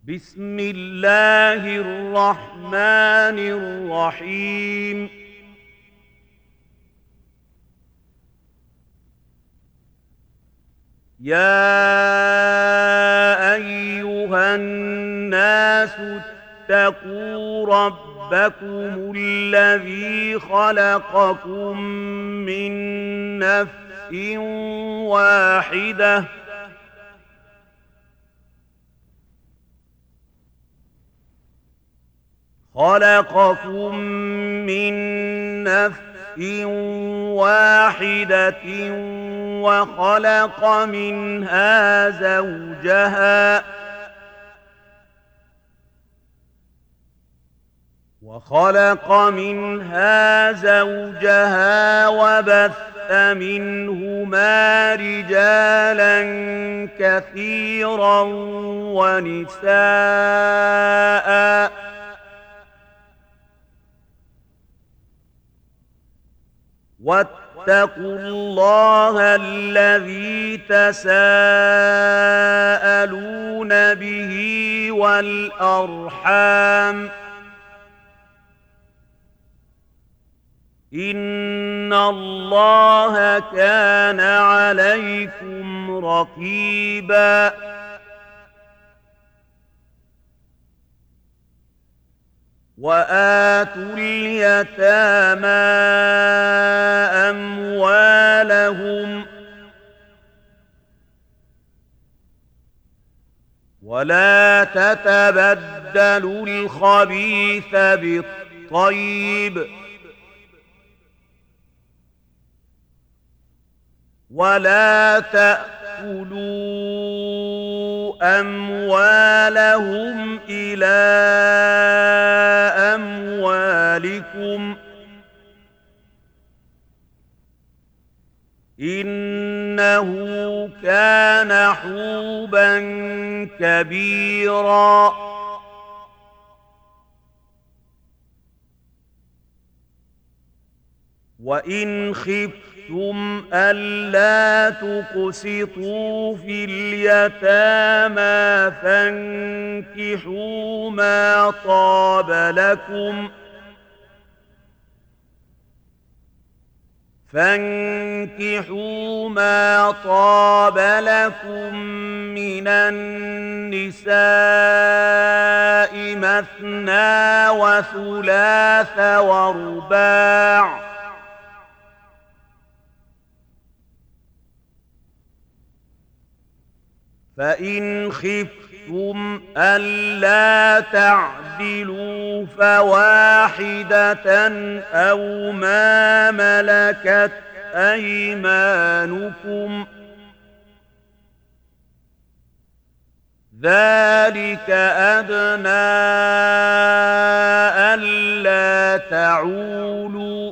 بسم الله الرحمن الرحيم. يا أيها الناس اتقوا ربكم الذي خلقكم من نفس واحدة وخلق منها زوجها وبث منهما رجالا كثيرا ونساء واتقوا الله الذي تساءلون به والأرحام إن الله كان عليكم رقيبا. وآتوا اليتامى أموالهم ولا تتبدلوا الخبيث بالطيب ولا تأكلوا أموالهم إلى أموالكم إنه كان حوبا كبيرا. وإن خفتم ألا تقسطوا في اليتامى فانكحوا ما طاب لكم من النساء مثنى وثلاث ورباع فإن خفتم ألا تعدلوا فواحدة أو ما ملكت أيمانكم ذلك أدنى ألا تعولوا.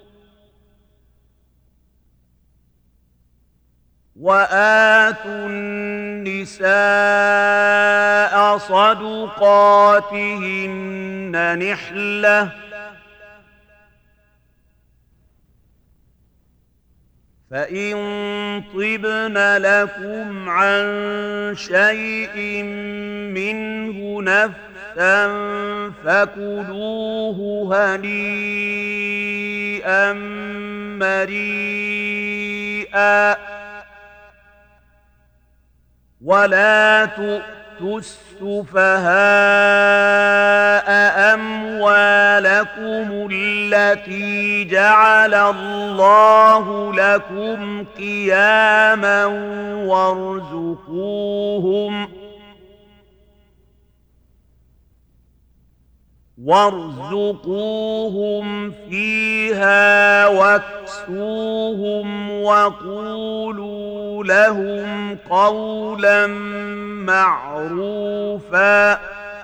وآتوا النساء صدقاتهن نحلة فإن طبن لكم عن شيء منه نفسا فكلوه هنيئا مريئا. ولا تؤتوا السفهاء أموالكم التي جعل الله لكم قياما وارزقوهم فيها واكسوهم وقولوا لهم قولا معروفا.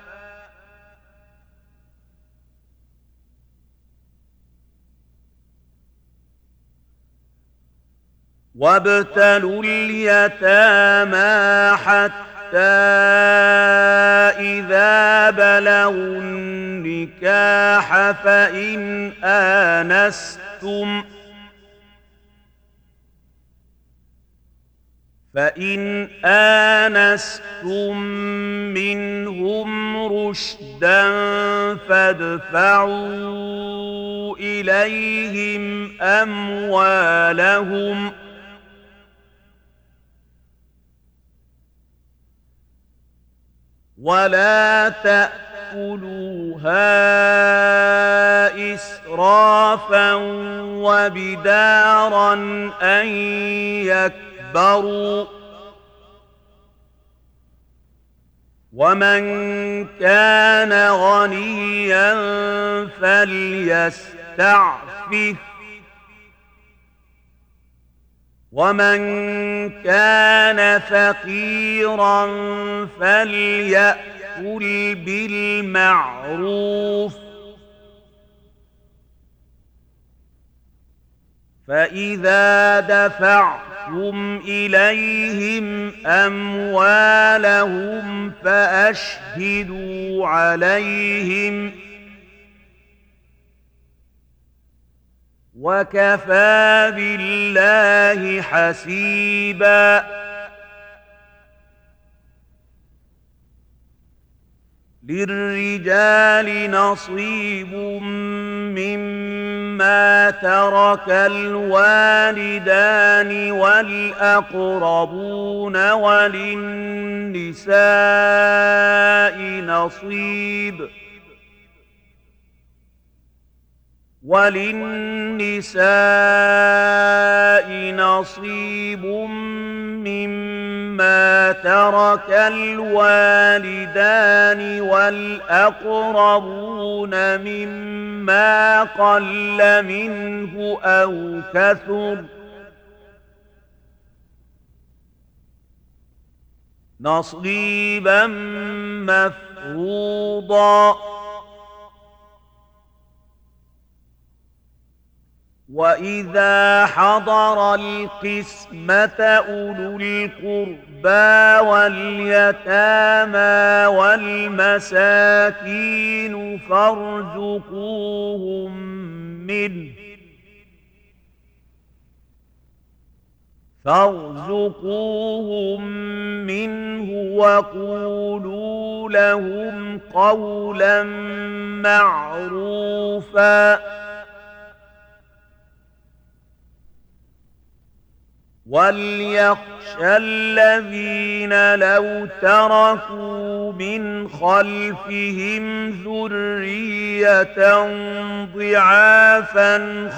وابتلوا اليتامى حتى إذا بلغوا النكاح فإن آنستم منهم رشدا فادفعوا إليهم أموالهم ولا تأكلوها إسرافا وبدارا أن يكبروا ومن كان غنيا فليستعفف ومن كان فقيرا فليأكل بالمعروف فإذا دفعتم إليهم أموالهم فأشهدوا عليهم وكفى بالله حسيبا للرجال نصيب مما ترك الوالدان والأقربون وللنساء نصيب مما ترك الوالدان والأقربون مما قل منه أو كثر نصيبا مفروضا وإذا حضر القسمة أولو القربى واليتامى والمساكين فارزقوهم منه وقولوا لهم قولا معروفا وليخشى الذين لو تركوا من خلفهم ذرية ضعافا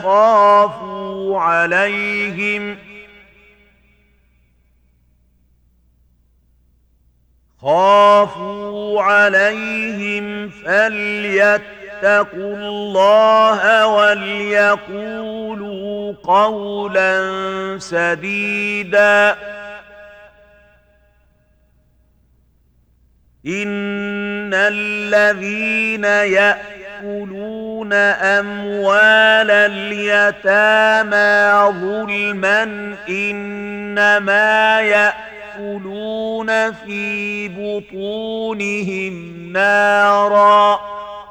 خافوا عليهم فليتقوا الله وليقولوا قولا سديدا إن الذين يأكلون أموال اليتامى ظلما إنما يأكلون في بطونهم نارا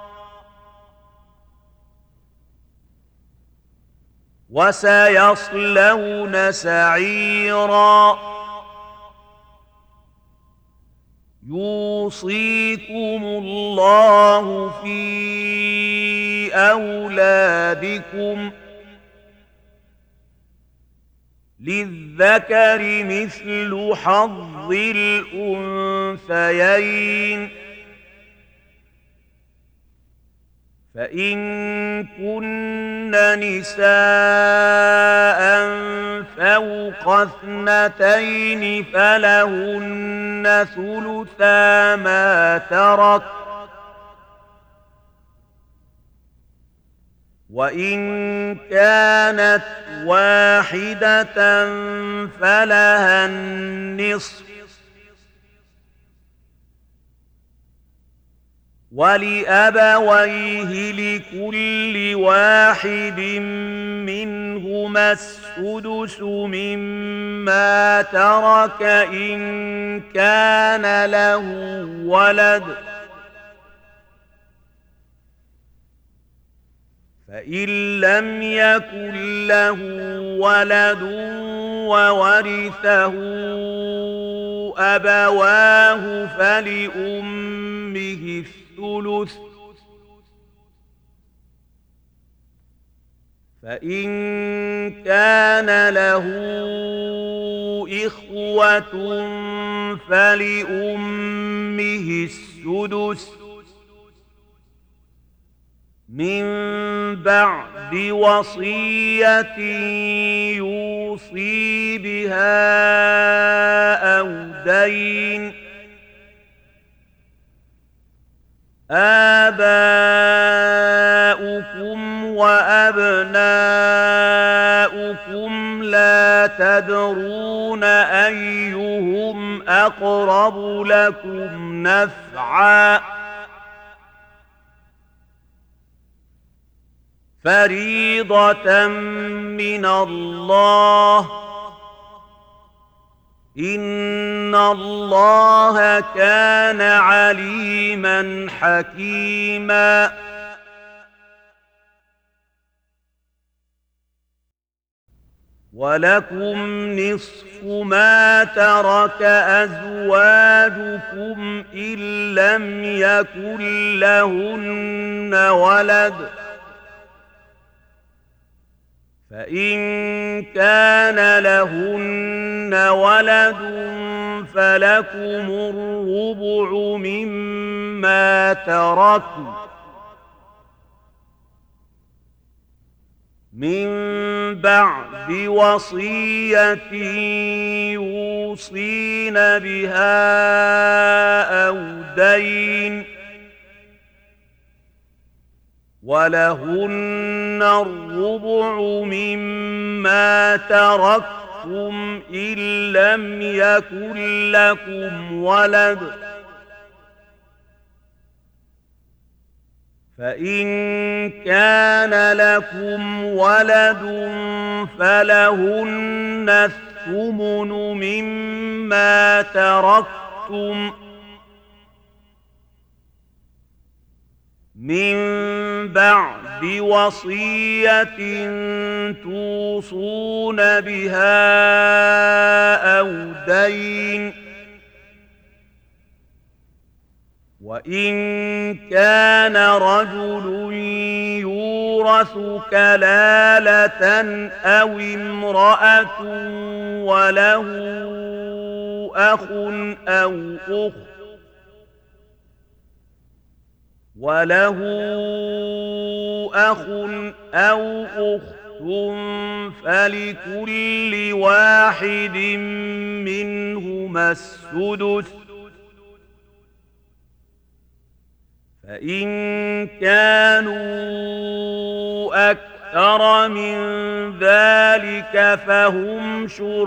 وسيصلون سعيرا يوصيكم الله في أولادكم للذكر مثل حظ الأنثيين فإن كن نساء فوق اثنتين فلهن ثلثا ما ترك وإن كانت واحدة فلها النصف ولأبويه لكل واحد منهما السدس مما ترك إن كان له ولد فإن لم يكن له ولد وورثه أبواه فلأمه الثلث فإن كان له إخوة فلأمه السدس من بعد وصية يوصي بها أو دين آباؤكم وأبناؤكم لا تدرون أيهم أقرب لكم نفعا فريضة من الله إن الله كان عليما حكيما ولكم نصف ما ترك أزواجكم إن لم يكن لهن ولد فإن كان لهن ولد فلكم الربع مما تركوا من بعد وصية يوصين بها أو دين ولهن الربع مما تركتم إن لم يكن لكم ولد فإن كان لكم ولد فلهن الثمن مما تركتم من بعد وصية توصون بها أو دين وإن كان رجل يورث كلالة أو امرأة وله أخ أو أخت فلكل واحد منهما السدس فإن كانوا أكثر من ذلك فهم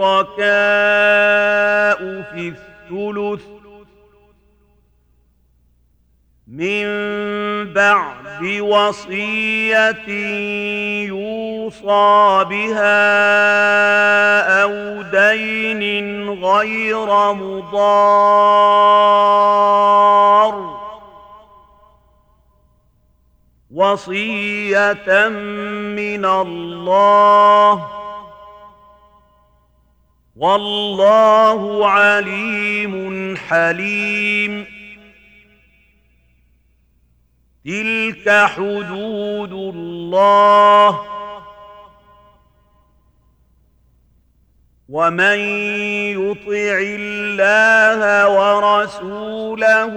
شركاء في الثلث من بعد وصية يوصى بها أو دين غير مضار وصية من الله والله عليم حليم تلك حدود الله ومن يطع الله ورسوله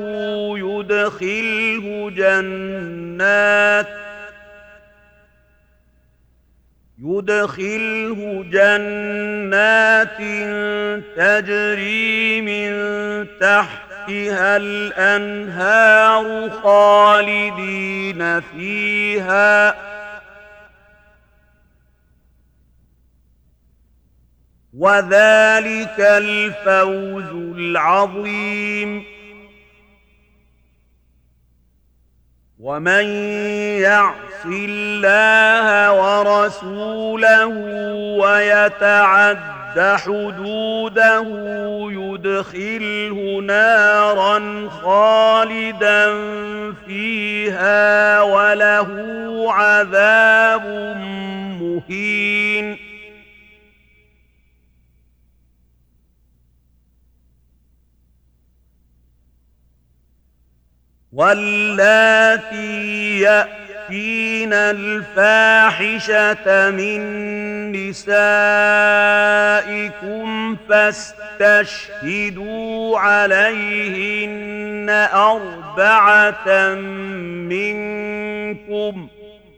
يدخله جنات تجري من تحتها الأنهار خالدين فيها وذلك الفوز العظيم ومن يعص الله ورسوله ويتعد حدوده يدخله نارا خالدا فيها وله عذاب مهين واللاتي يأتين الفاحشة من نسائكم فاستشهدوا عليهن أربعة منكم،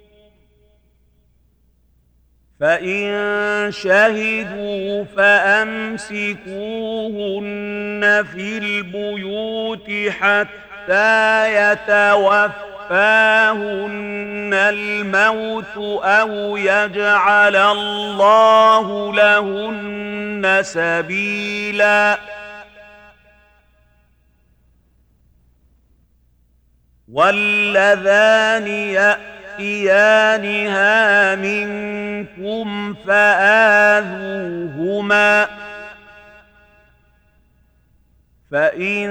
فإن شهدوا فأمسكوهن في البيوت حتى يتوفاهن الموت أو يجعل الله لهن سبيلا. واللذان يأتيانها منكم فآذوهما، فإن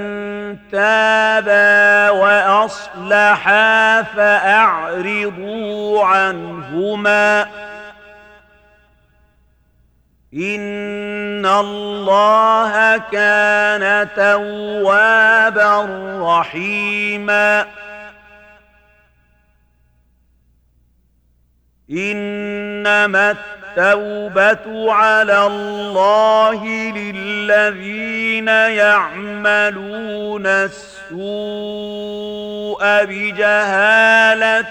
تابا وأصلحا فأعرضوا عنهما، إن الله كان توابا رحيما. إنما التوبة على الله للذين يعملون السوء بجهالة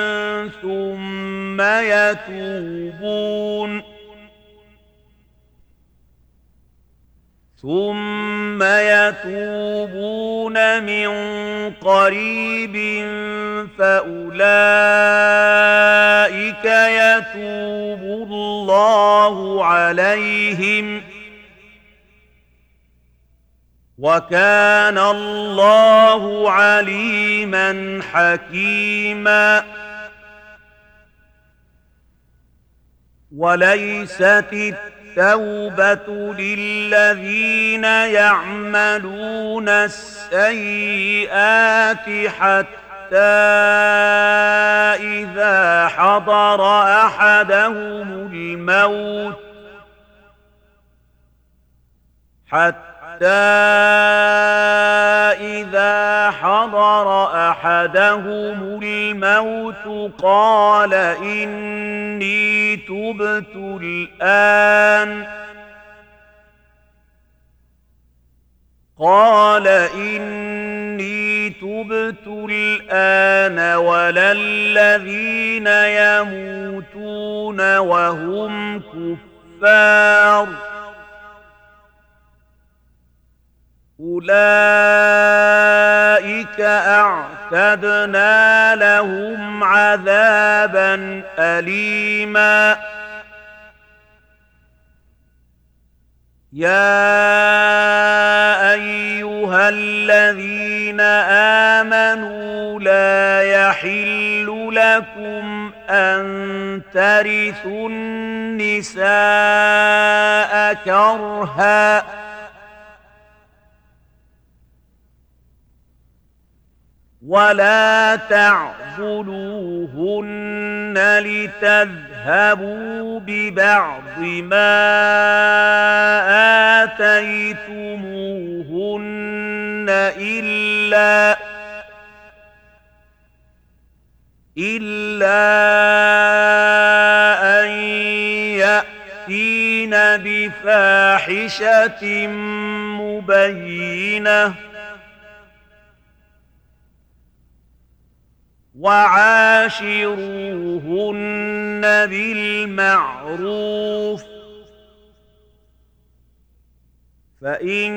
ثم يتوبون من قريب فأولئك يتوب الله عليهم، وكان الله عليما حكيما. وليست التوبة للذين يعملون السيئات حتى إذا حضر أحدهم الموت قال إني تبت الآن ولا الذين يموتون وهم كفار، أولئك أعتدنا لهم عذابا أليما. يا أيها الذين آمنوا لا يحل لكم أن ترثوا النساء كرها ولا تعضلوهن لتذهبوا ببعض ما آتيتموهن إلا أن يأتين بفاحشة مبينة وعاشروهن بالمعروف، فإن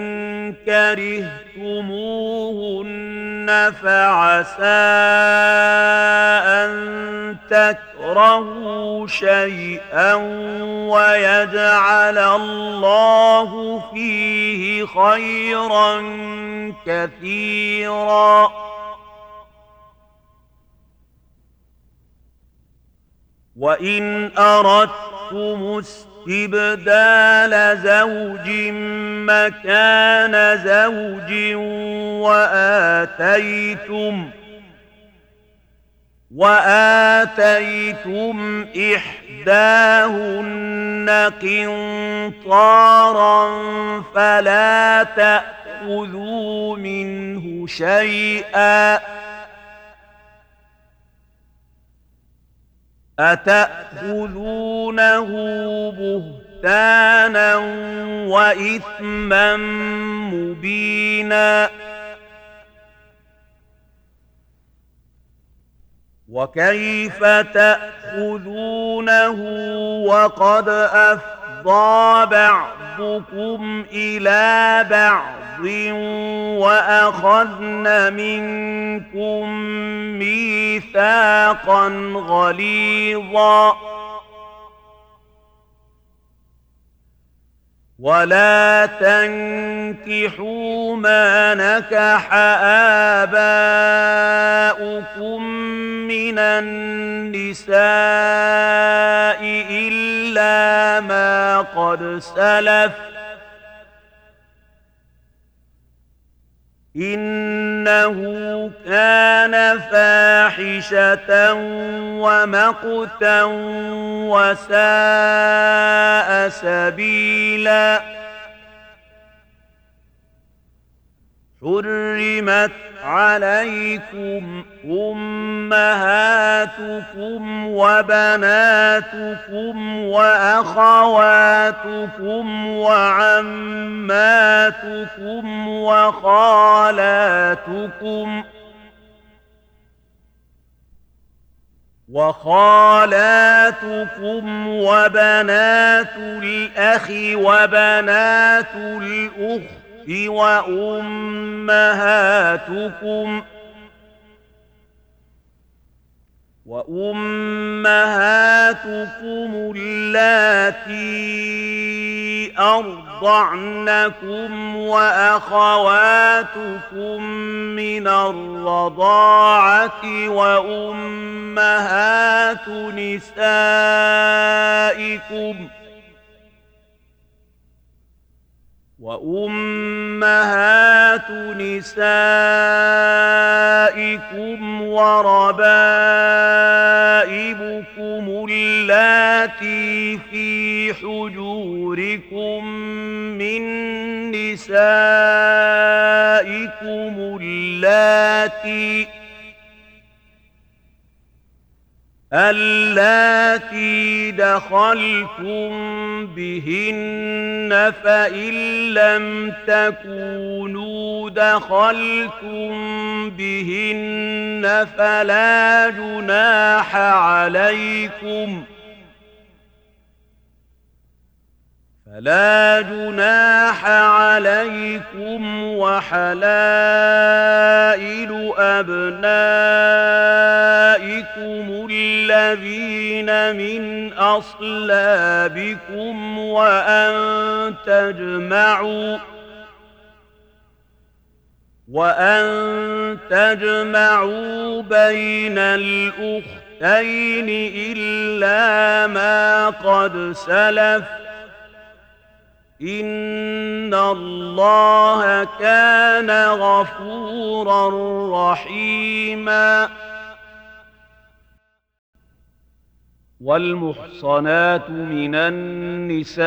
كرهتموهن فعسى أن تكرهوا شيئا ويجعل الله فيه خيرا كثيرا. وإن أردتم استبدال زوج مكان زوج وآتيتم إحداهن قنطارا فلا تأخذوا تأخذوا منه شيئا أتأخذونه بهتانا وإثما مبينا وكيف تأخذونه وقد أفضى بعضكم إلى بعض وأخذن منكم ميثاقا غليظا ولا تنكحوا ما نكح آباؤكم من النساء إلا ما قد سلف إنه كان فاحشة ومقتا وساء سبيلا حرمت عليكم أمهاتكم وبناتكم وأخواتكم وعماتكم وخالاتكم وبنات الأخ وبنات الأخت وأمهاتكم اللاتي أرضعنكم وأخواتكم من الرضاعة وأمهات نسائكم وربائبكم اللاتي في حجوركم من نسائكم اللاتي دخلتم بهن فإن لم تكونوا دخلتم بهن فلا جناح عليكم وحلائل أبنائكم الذين من أصلابكم وأن تجمعوا بين الأختين إلا ما قد سلف إن الله كان غفورا رحيما والمحصنات من النساء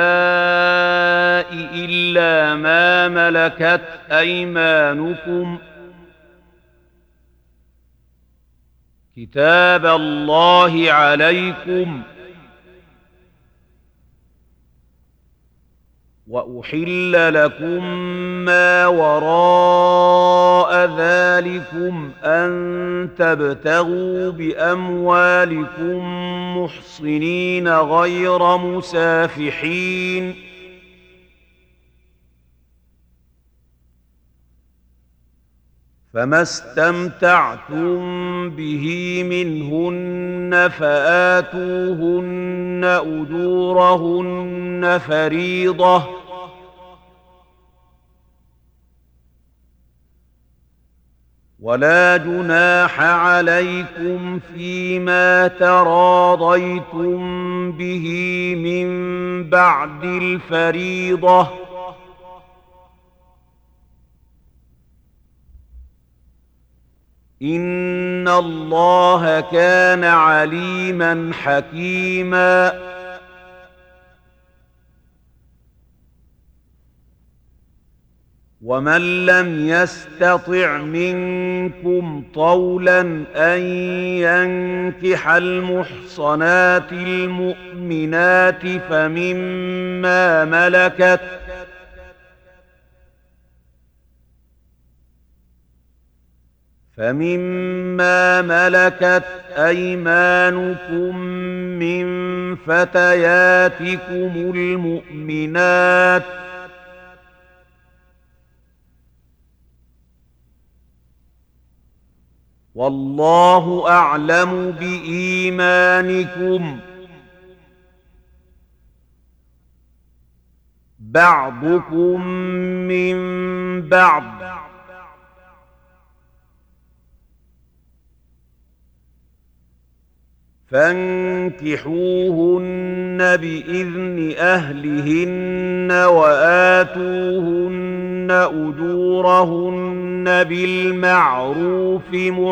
إلا ما ملكت أيمانكم كتاب الله عليكم وأحل لكم ما وراء ذلكم أن تبتغوا بأموالكم محصنين غير مسافحين فما استمتعتم به منهن فآتوهن أجورهن فريضة ولا جناح عليكم فيما تراضيتم به من بعد الفريضة إن الله كان عليما حكيما ومن لم يستطع منكم طولا أن ينكح المحصنات المؤمنات فمما ملكت أيمانكم من فتياتكم المؤمنات والله أعلم بإيمانكم بعضكم من بعض فانكحوهن بإذن أهلهن وآتوهن أجورهن بالمعروف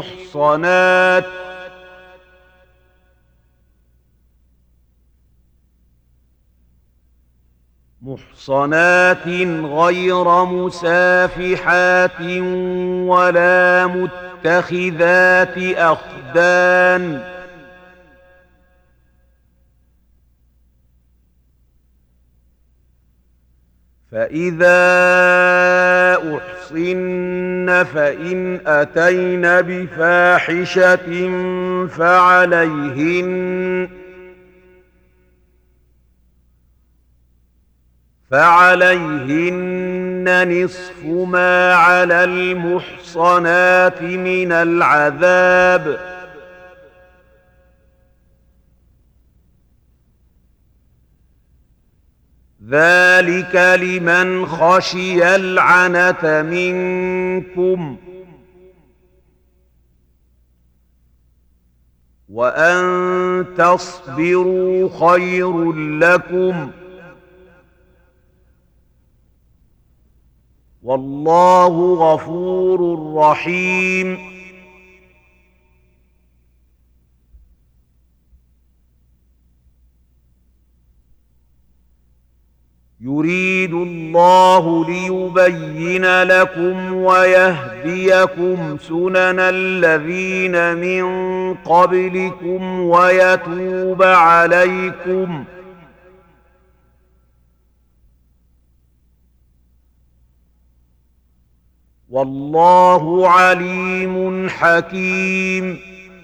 محصنات غير مسافحات ولا متخذات أخدان فإذا أحصن فإن أتين بفاحشة فعليهن نصف ما على المحصنات من العذاب ذلك لمن خشي العنة منكم وأن تصبروا خير لكم والله غفور رحيم يريد الله ليبين لكم ويهديكم سنن الذين من قبلكم ويتوب عليكم والله عليم حكيم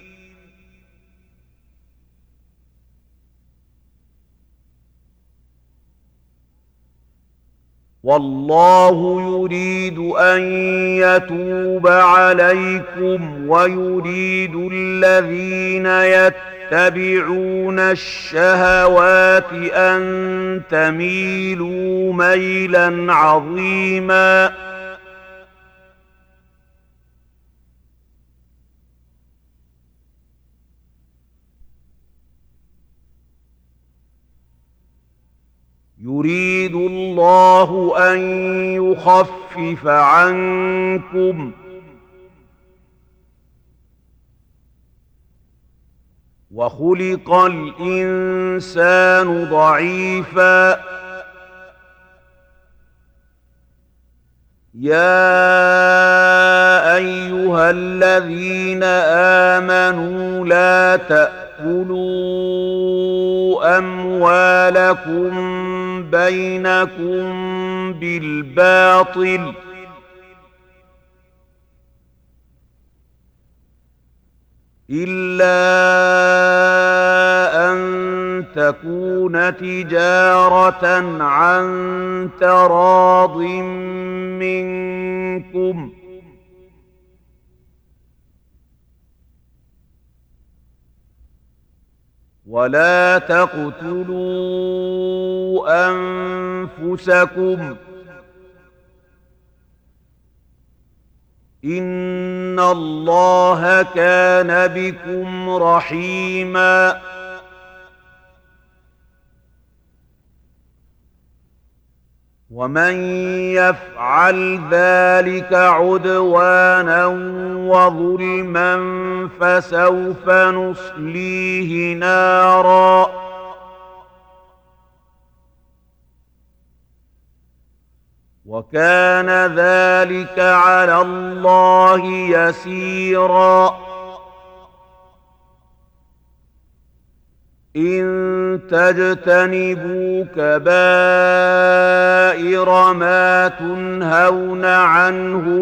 والله يريد أن يتوب عليكم ويريد الذين يتبعون الشهوات أن تميلوا ميلا عظيما يريد الله أن يخفف عنكم وخلق الإنسان ضعيفا يا أيها الذين آمنوا لا تأكلوا أموالكم بينكم بالباطل إلا أن تكون تجارة عن تراض منكم ولا تقتلوا أنفسكم إن الله كان بكم رحيما ومن يفعل ذلك عدوانا وظلما فسوف نصليه نارا وكان ذلك على الله يسيرا. إن تجتنبوا كبائر ما تنهون عنه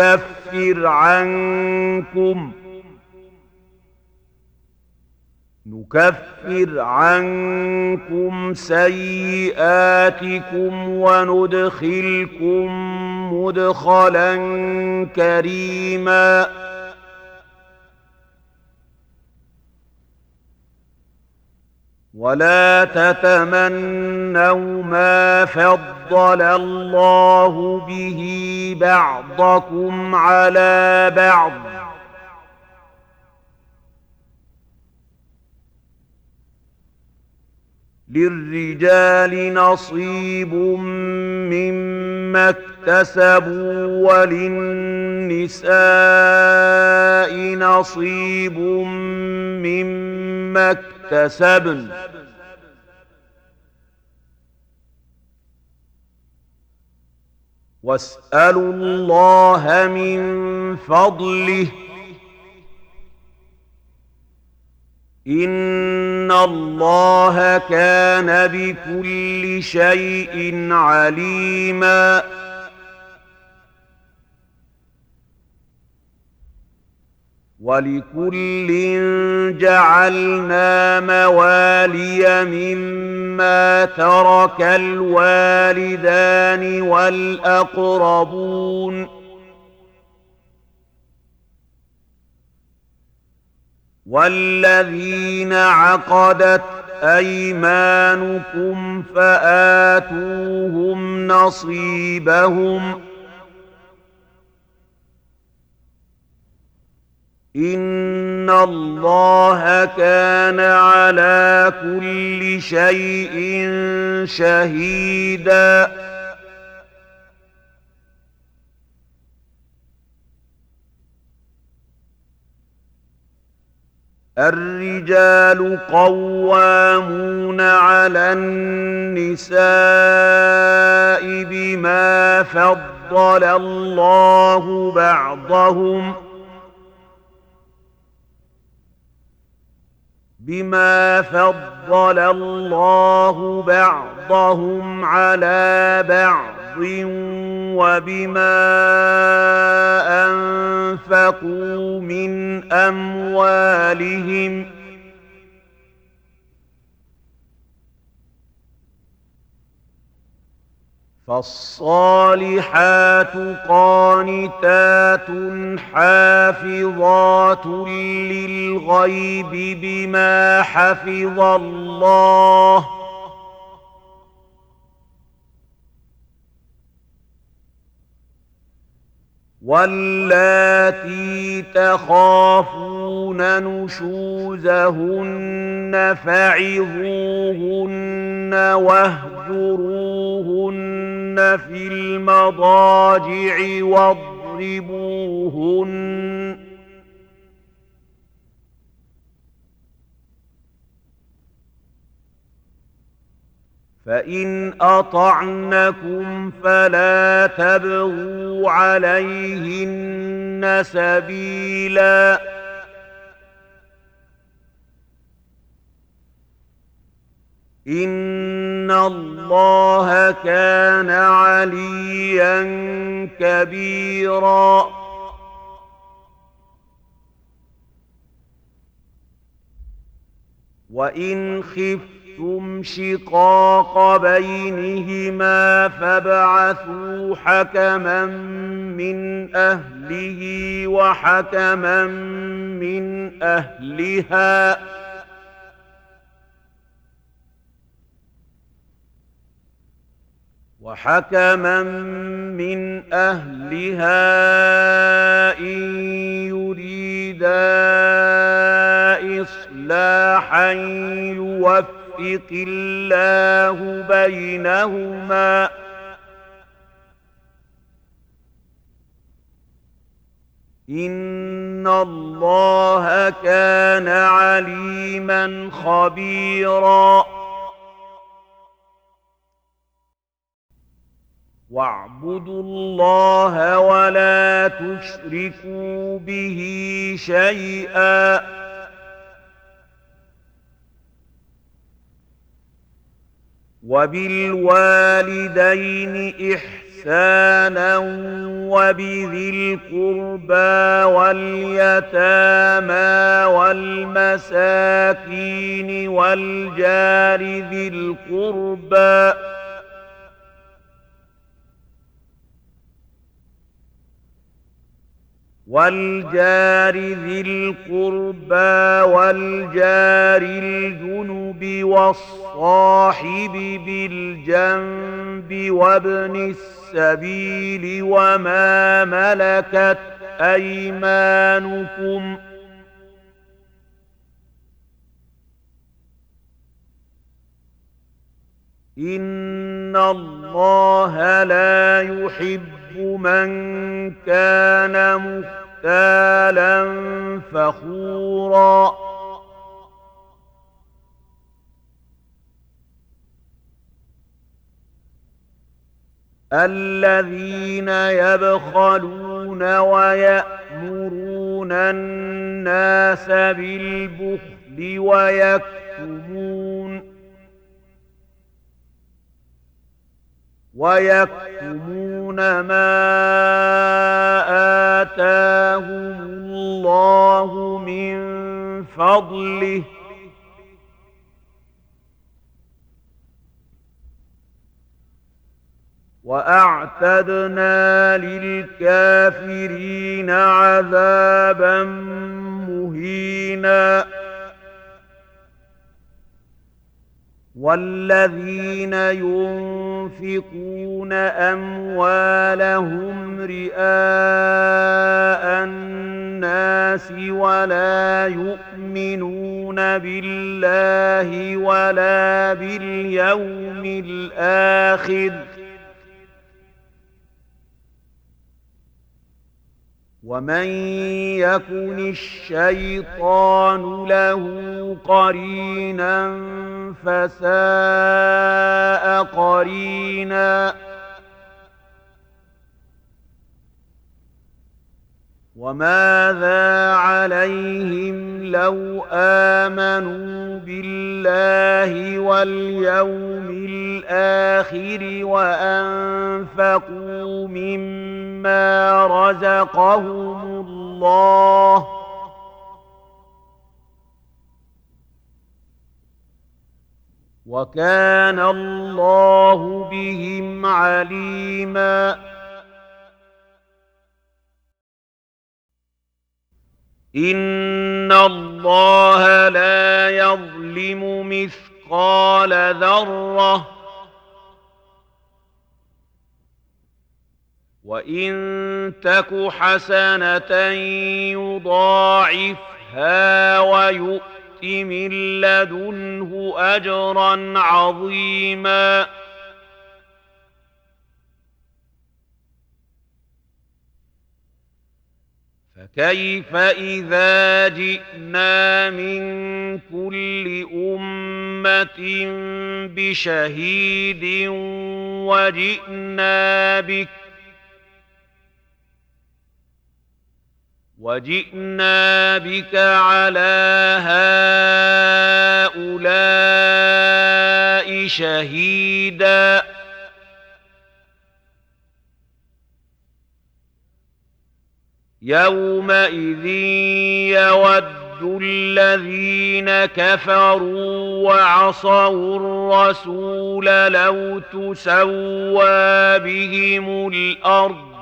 نكفر عنكم سيئاتكم وندخلكم مدخلا كريما. ولا تتمنوا ما فضل الله به بعضكم على بعض، للرجال نصيب مما اكتسبوا وللنساء نصيب مما اكتسبن، واسألوا الله من فضله إن الله كان بكل شيء عليما. ولكل جعلنا موالي مما ترك الوالدان والأقربون، والذين عقدت أيمانكم فآتوهم نصيبهم، إن الله كان على كل شيء شهيدا. الرجال قوامون على النساء بما فضل الله بعضهم على بعض وبما أنفقوا من أموالهم، فالصالحات قانتات حافظات للغيب بما حفظ الله، واللاتي تخافون نشوزهن فعظوهن واهجروهن في المضاجع واضربوهن، فإن أطعنكم فلا تبغوا عليهن سبيلا، إن الله كان عليا كبيرا. وإن خفتم شقاق بينهما فابعثوا حكما من أهله وحكما من أهلها إن يريدا إصلاحا يوفق الله بينهما، إن الله كان عليما خبيرا. واعبدوا الله ولا تشركوا به شيئا وبالوالدين إحسانا وبذي القربى واليتامى والمساكين والجار ذي القربى والجار الجنب والصاحب بالجنب وابن السبيل وما ملكت أيمانكم إن الله لا يحب من كان مختالا فخورا الذين يبخلون ويأمرون الناس بالبخل ويكتمون ما آتاهم الله من فضله وأعتدنا للكافرين عذابا مهينا والذين ينفقون أموالهم رئاء الناس ولا يؤمنون بالله ولا باليوم الآخر ومن يكن الشيطان له قرينا فساء قرينا وماذا عليهم لو آمنوا بالله واليوم الآخر وأنفقوا مما رزقهم الله وكان الله بهم عليما إن الله لا يظلم مثقال ذرة وإن تك حسنة يضاعفها ويؤت من لدنه أجرا عظيما فكيف إذا جئنا من كل أمة بشهيد وجئنا بك على هؤلاء شهيدا يومئذ يود الذين كفروا وعصوا الرسول لو تسوى بهم الأرض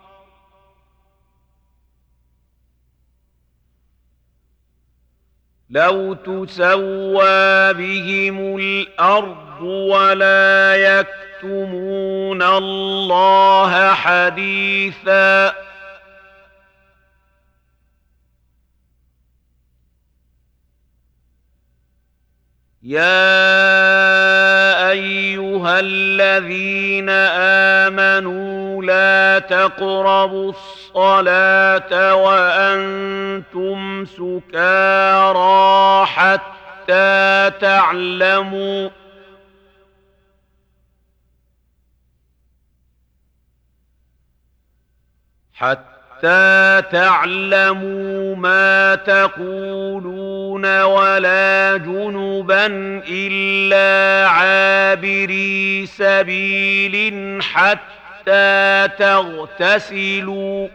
ولا يكتمون الله حديثا يا أيها الذين آمنوا لا تقربوا الصلاة وأنتم سكارى حتى تعلموا حتى تعلموا ما تقولون ولا جنبا إلا عابري سبيل حتى تغتسلوا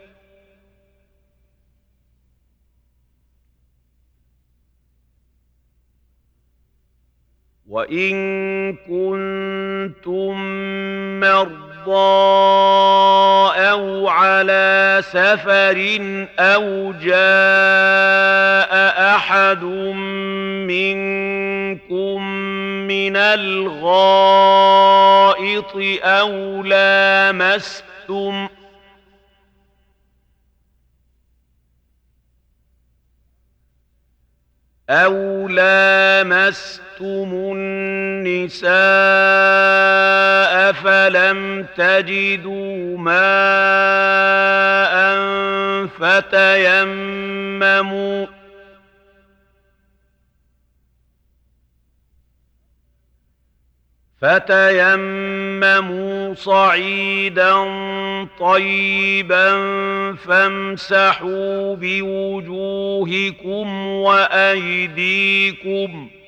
وإن كنتم مرضى أو على سفر أو جاء أحد منكم من الغائط أو لامستم النساء فلم تجدوا ماء فتيمموا صعيدا طيبا فامسحوا بوجوهكم وأيديكم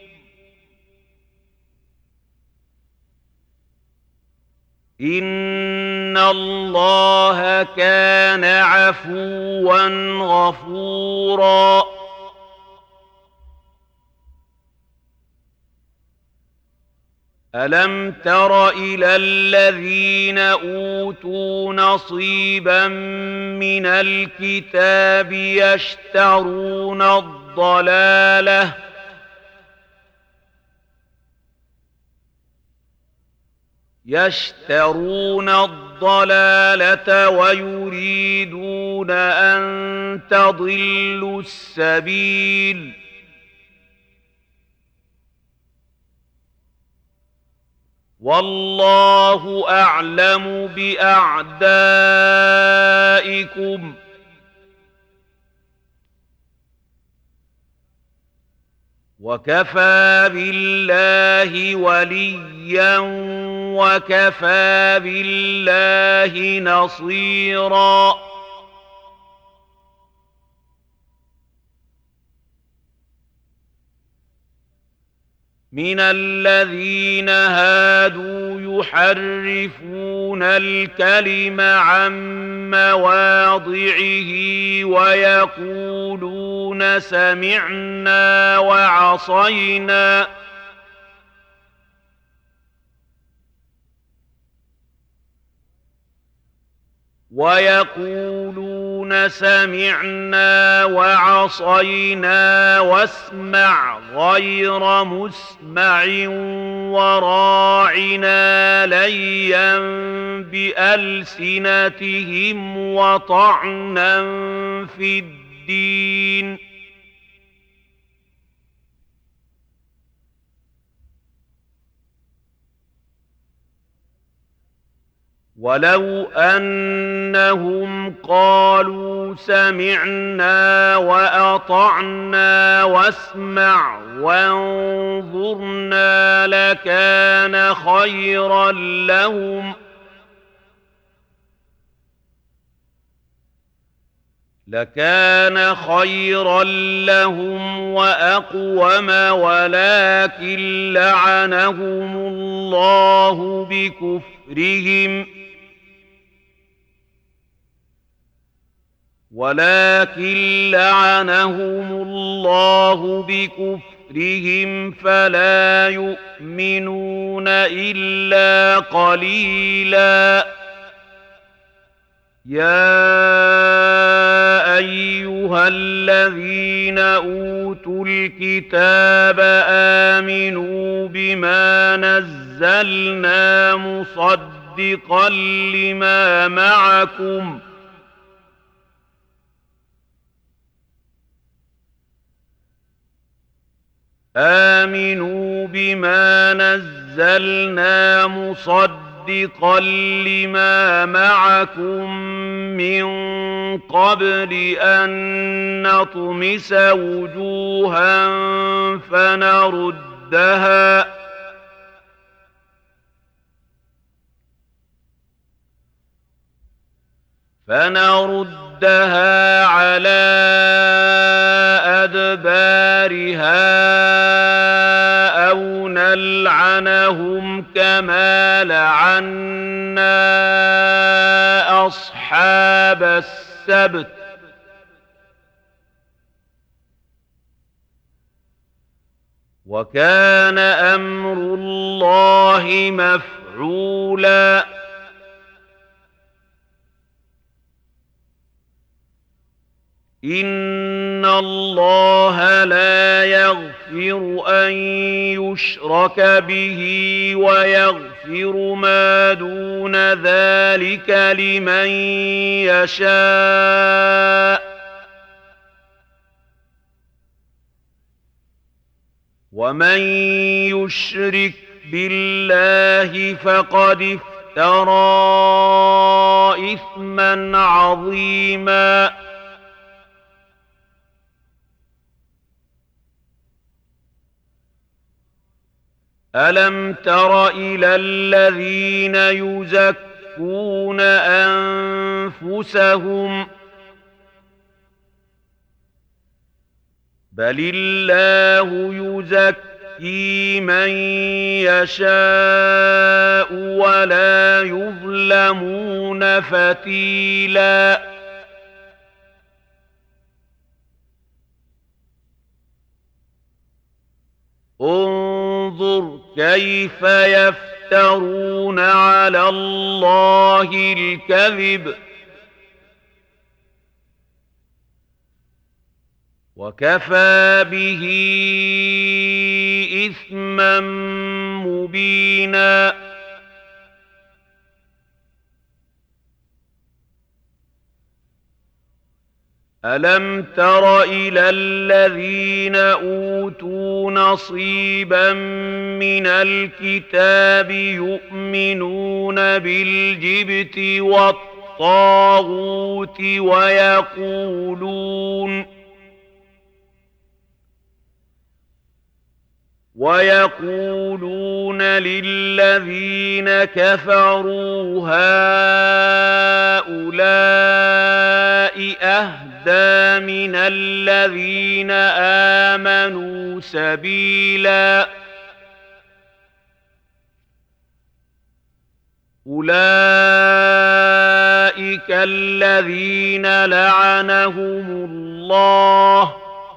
إن الله كان عفوا غفورا ألم تر إلى الذين أوتوا نصيبا من الكتاب يشترون الضلالة ويريدون أن تضلوا السبيل والله أعلم بأعدائكم وكفى بالله وليا وكفى بالله نصيرا من الذين هادوا يحرفون الكلم عن مواضعه ويقولون سمعنا وعصينا واسمع غير مسمع وراعنا ليا بألسنتهم وطعنا في الدين ولو أنهم قالوا سمعنا وأطعنا واسمع وانظرنا لكان خيرا لهم وأقوم ولكن لعنهم الله بكفرهم فلا يؤمنون إلا قليلا يا أيها الذين أوتوا الكتاب آمنوا بما نزلنا مصدقا لما معكم من قبل أن نطمس وجوها فنردها على أدبارها أو نلعنهم كما لعنا أصحاب السبت وكان أمر الله مفعولا إن الله لا يغفر أن يشرك به ويغفر ما دون ذلك لمن يشاء ومن يشرك بالله فقد افترى إثما عظيما ألم تر إلى الذين يزكون أنفسهم بل الله يزكي من يشاء ولا يظلمون فتيلا انظر كيف يفترون على الله الكذب وكفى به إثما مبينا ألم تر إلى الذين أوتوا نصيبا من الكتاب يؤمنون بالجبت والطاغوت ويقولون للذين كفروا هؤلاء أهدى من الذين آمنوا سبيلا أولئك الذين لعنهم الله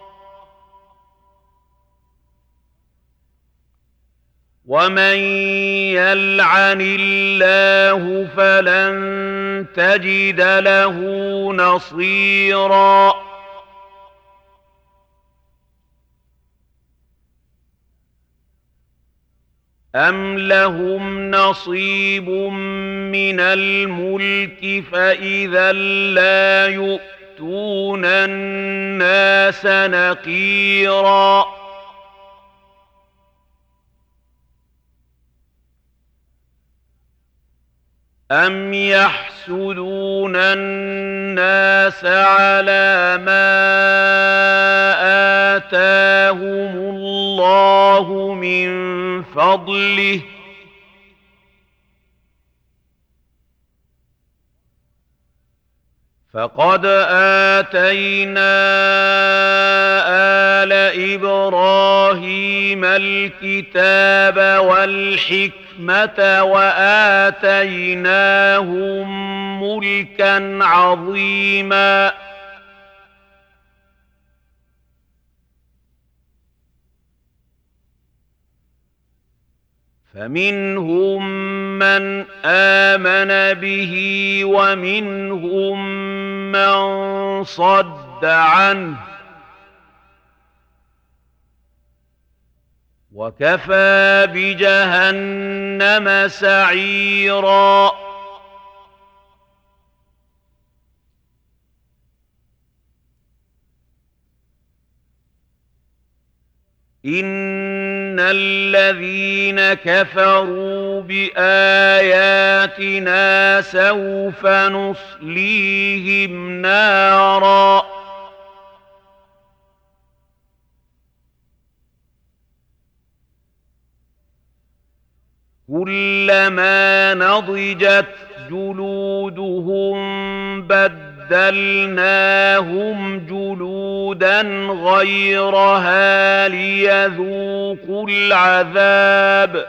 ومن يلعن الله فلن تجد له نصيرا أم لهم نصيب من الملك فإذا لا يؤتون الناس نقيرا أم يحسدون الناس على ما آتاهم الله من فضله فقد آتينا آل إبراهيم الكتاب والحكمة وآتيناهم ملكا عظيما فمنهم من آمن به ومنهم من صد عنه وكفى بجهنم سعيرا إن الذين كفروا بآياتنا سوف نصليهم نارا كلما نضجت جلودهم بدلناهم وبدلناهم جلودا غيرها ليذوقوا العذاب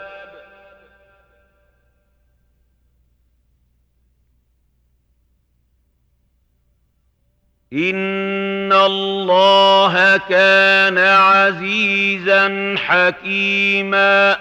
إن الله كان عزيزا حكيما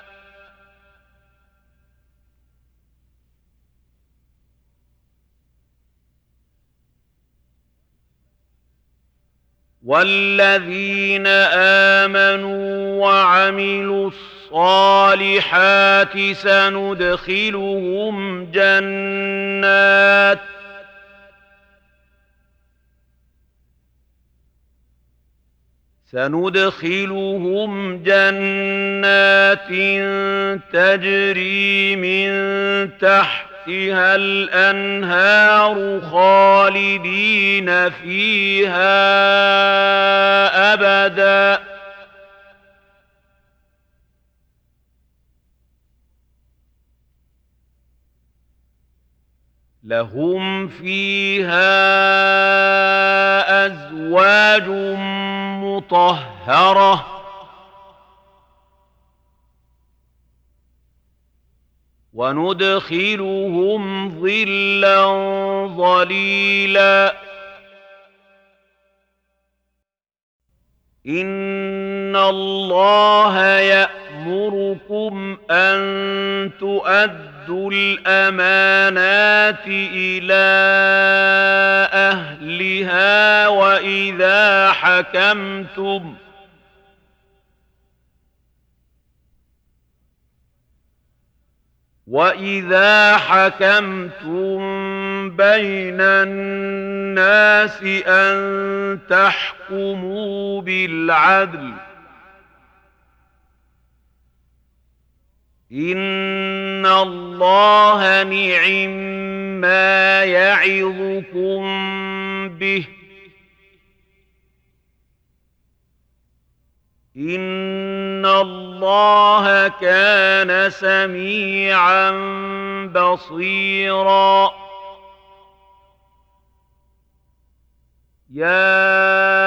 والذين آمنوا وعملوا الصالحات سندخلهم جنات تجري من تحتها الأنهار خالدين فيها أبدا لهم فيها أزواج مطهرة وندخلهم ظلا ظليلا إن الله يأمركم أن تؤدوا الأمانات إلى أهلها وإذا حكمتم بين الناس أن تحكموا بالعدل إن الله نعما يعظكم به إن الله كان سميعا بصيرا يا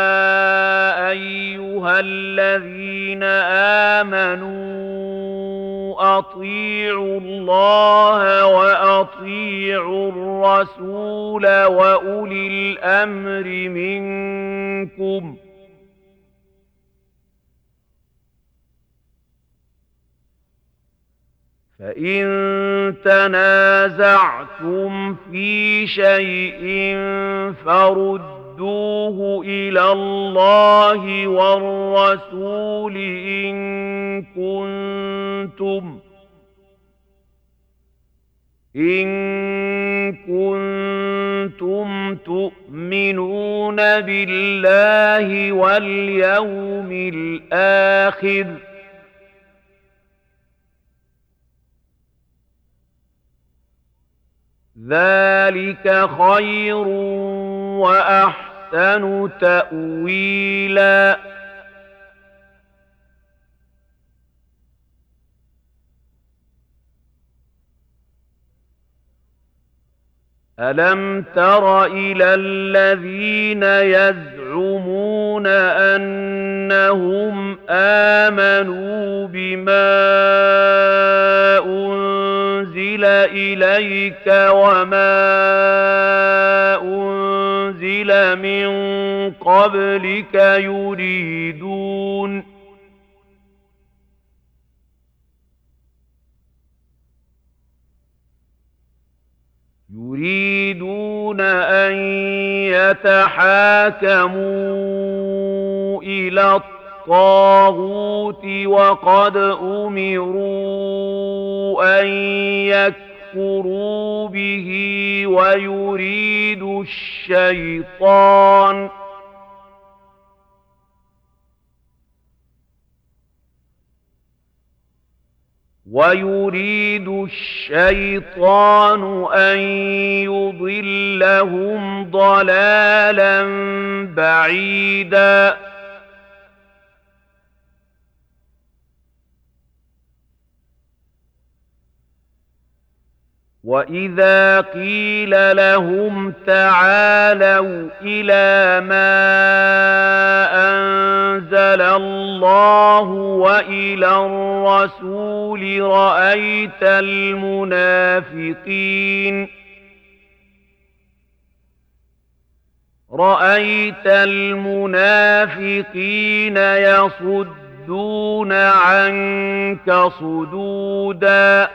أيها الذين آمنوا أطيعوا الله وأطيعوا الرسول وأولي الأمر منكم فإن تنازعتم في شيء فردوه إلى الله والرسول إن كنتم تؤمنون بالله واليوم الآخر ذلك خير وأحسن تأويلا ألم تر إلى الذين يزعمون أنهم آمنوا بما أنزل إليك وما أنزل من قبلك يريدون أن يتحاكموا إلى الطاغوت وقد أمروا أن يكفروا به ويريد الشيطان أن يضلهم ضلالا بعيدا وَإِذَا قِيلَ لَهُمْ تَعَالَوْا إِلَىٰ مَا أَنزَلَ اللَّهُ وَإِلَى الرَّسُولِ رَأَيْتَ الْمُنَافِقِينَ يَصُدُّونَ عَنكَ صُدُودًا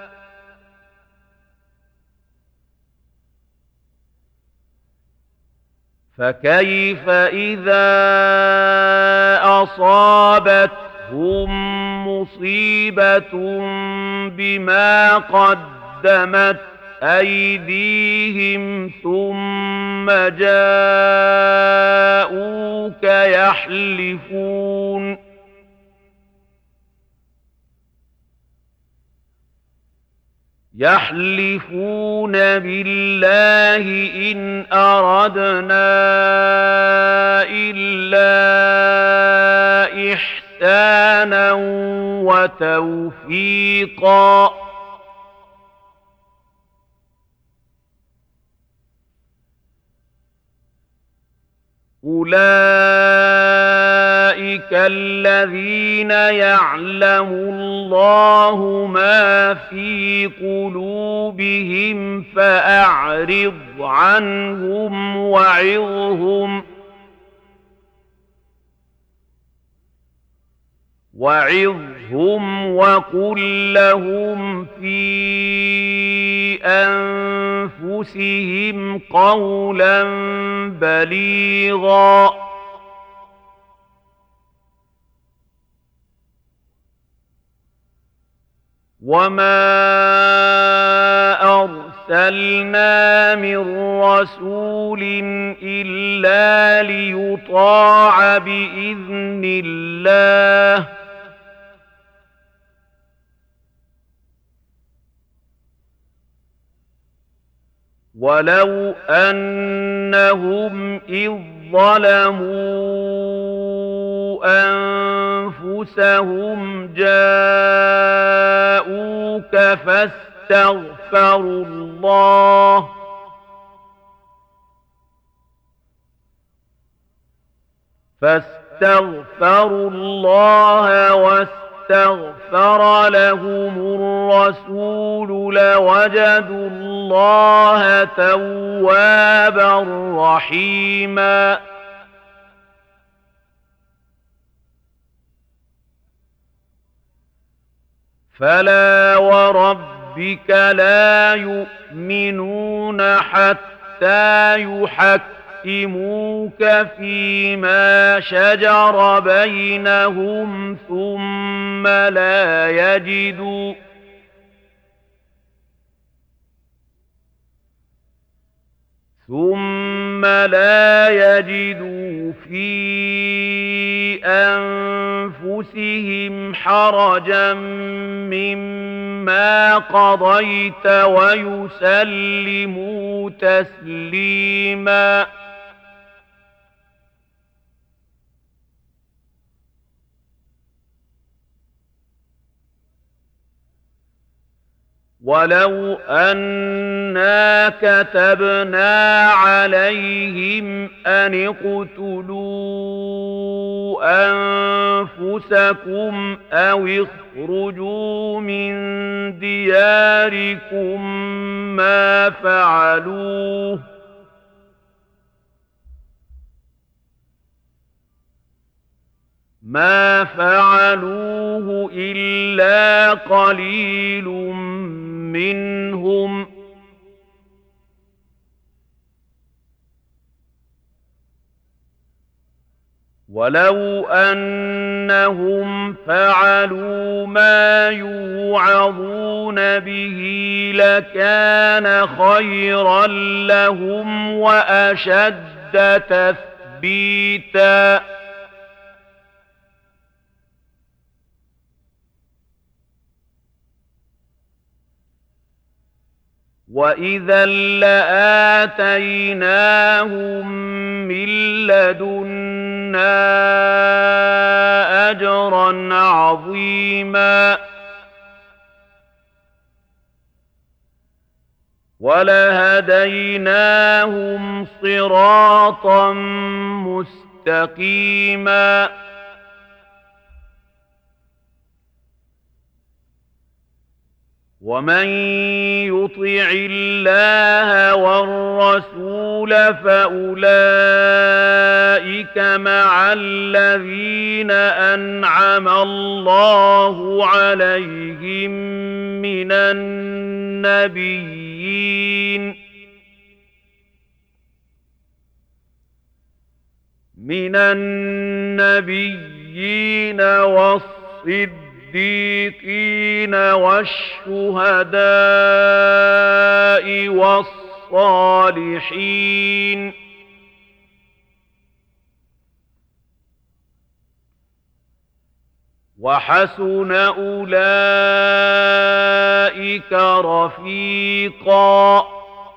فَكَيْفَ إِذَا أَصَابَتْهُم مُّصِيبَةٌ بِمَا قَدَّمَتْ أَيْدِيهِمْ ثُمَّ جَاءُوكَ يَحْلِفُونَ بِاللَّهِ إِنْ أَرَدْنَا إِلَّا إِحْسَانًا وَتَوْفِيقًا أُولَئِكَ الَّذِينَ يَعْلَمُ اللَّهُ مَا فِي قُلُوبِهِمْ فَأَعْرِضْ عَنْهُمْ وَعِظْهُمْ وَقُل لَّهُمْ فِي أَنفُسِهِمْ قَوْلًا بَلِيغًا وَمَا أَرْسَلْنَا مِن رَّسُولٍ إِلَّا لِيُطَاعَ بِإِذْنِ اللَّهِ وَلَوْ أَنَّهُمْ إِذ ظَّلَمُوا أَنفُسَهُمْ جَاءُوكَ فاستغفروا الله واستغفر لهم الرسول لوجدوا الله توابا رحيما فلا وربك لا يؤمنون حتى يحكموك فيما شجر بينهم ثم لا يجدوا في أنفسهم حرجا مما قضيت ويسلموا تسليما ولو أنا كتبنا عليهم أن اقتلوا أنفسكم أو اخرجوا من دياركم ما فعلوه إلا قليل منهم ولو أنهم فعلوا ما يوعظون به لكان خيرا لهم وأشد تثبيتا وَإِذًا لَّآتَيْنَاهُم مِّن لَّدُنَّا أَجْرًا عَظِيمًا وَلَهَدَيْنَاهُمْ صِرَاطًا مُّسْتَقِيمًا وَمَن يُطِعِ اللَّهَ وَالرَّسُولَ فَأُولَٰئِكَ مَعَ الَّذِينَ أَنْعَمَ اللَّهُ عَلَيْهِم مِّنَ النَّبِيِّينَ وَالصِّدِّيقِينَ وَالشُّهَدَاءِ وَالصَّالِحِينَ ۚ وَحَسُنَ أُولَٰئِكَ رَفِيقًا.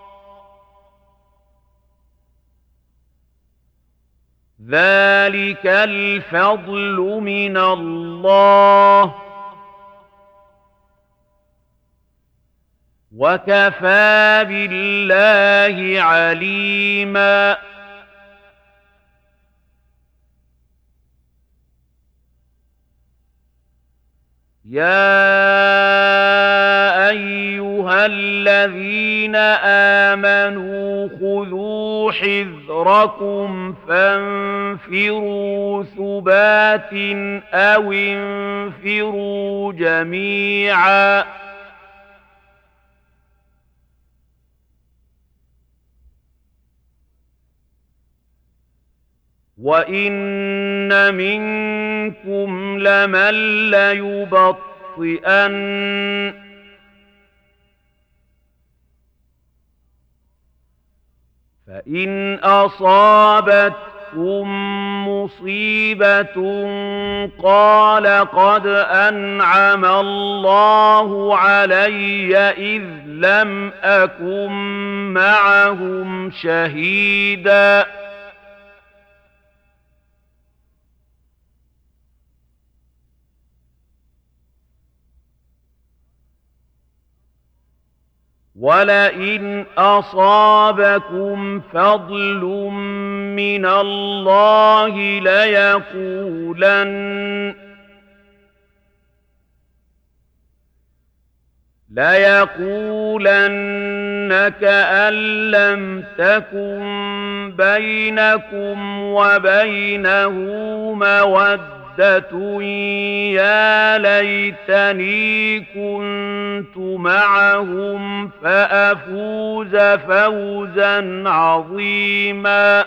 ذَلِكَ الْفَضْلُ مِنَ اللَّهِ ۚ وَكَفَىٰ بِاللَّهِ عَلِيمًا. يَا أَيُّهَا الَّذِينَ آمَنُوا خُذُوا حِذْرَكُمْ فَانفِرُوا ثُبَاتٍ أَوِ انفِرُوا جَمِيعًا. وَإِنَّ مِنكُمْ لَمَن لَّيُبَطِّئَنَّ فَإِنْ أَصَابَتْكُم مُّصِيبَةٌ قَالَ قَدْ أَنْعَمَ اللَّهُ عَلَيَّ إِذْ لَمْ أَكُن مَّعَهُمْ شَهِيدًا. وَلَئِنْ أَصَابَكُمْ فَضْلٌ مِّنَ اللَّهِ لَيَقُولَنَّ كَأَن لَّمْ تَكُن بَيْنَكُمْ وَبَيْنَهُ مَوَدَّةٌ يَا لَيْتَنِي كُنتُ مَعَهُمْ فَأَفُوزَ فَوْزًا عَظِيمًا.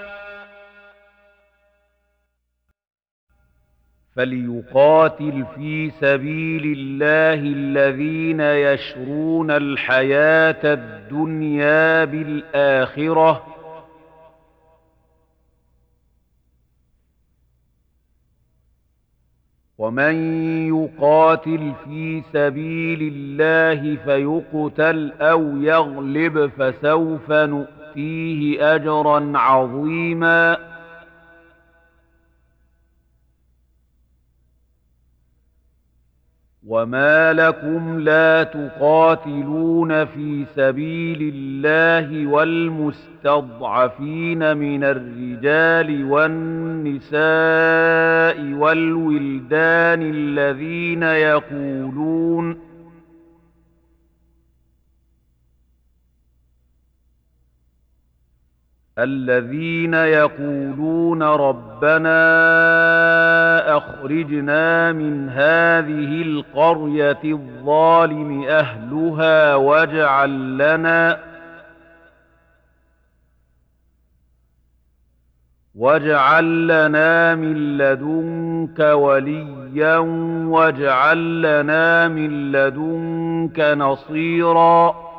فَلْيُقَاتِلْ فِي سَبِيلِ اللَّهِ الَّذِينَ يَشْرُونَ الْحَيَاةَ الدُّنْيَا بِالْآخِرَةِ ۚ وَمَن يُقَاتِلْ فِي سَبِيلِ اللَّهِ فَيُقْتَلْ أَوْ يَغْلِبْ فَسَوْفَ نُؤْتِيهِ أَجْرًا عَظِيمًا. وَمَا لَكُمْ لَا تُقَاتِلُونَ فِي سَبِيلِ اللَّهِ وَالْمُسْتَضْعَفِينَ مِنَ الرِّجَالِ وَالنِّسَاءِ وَالْوِلْدَانِ الَّذِينَ يَقُولُونَ رَبَّنَا أَخْرِجْنَا مِنْ هَٰذِهِ الْقَرْيَةِ الظَّالِمِ أَهْلُهَا وَاجْعَل لَّنَا مِن لَّدُنكَ وَلِيًّا وَاجْعَل لَّنَا مِن لَّدُنكَ نَصِيرًا.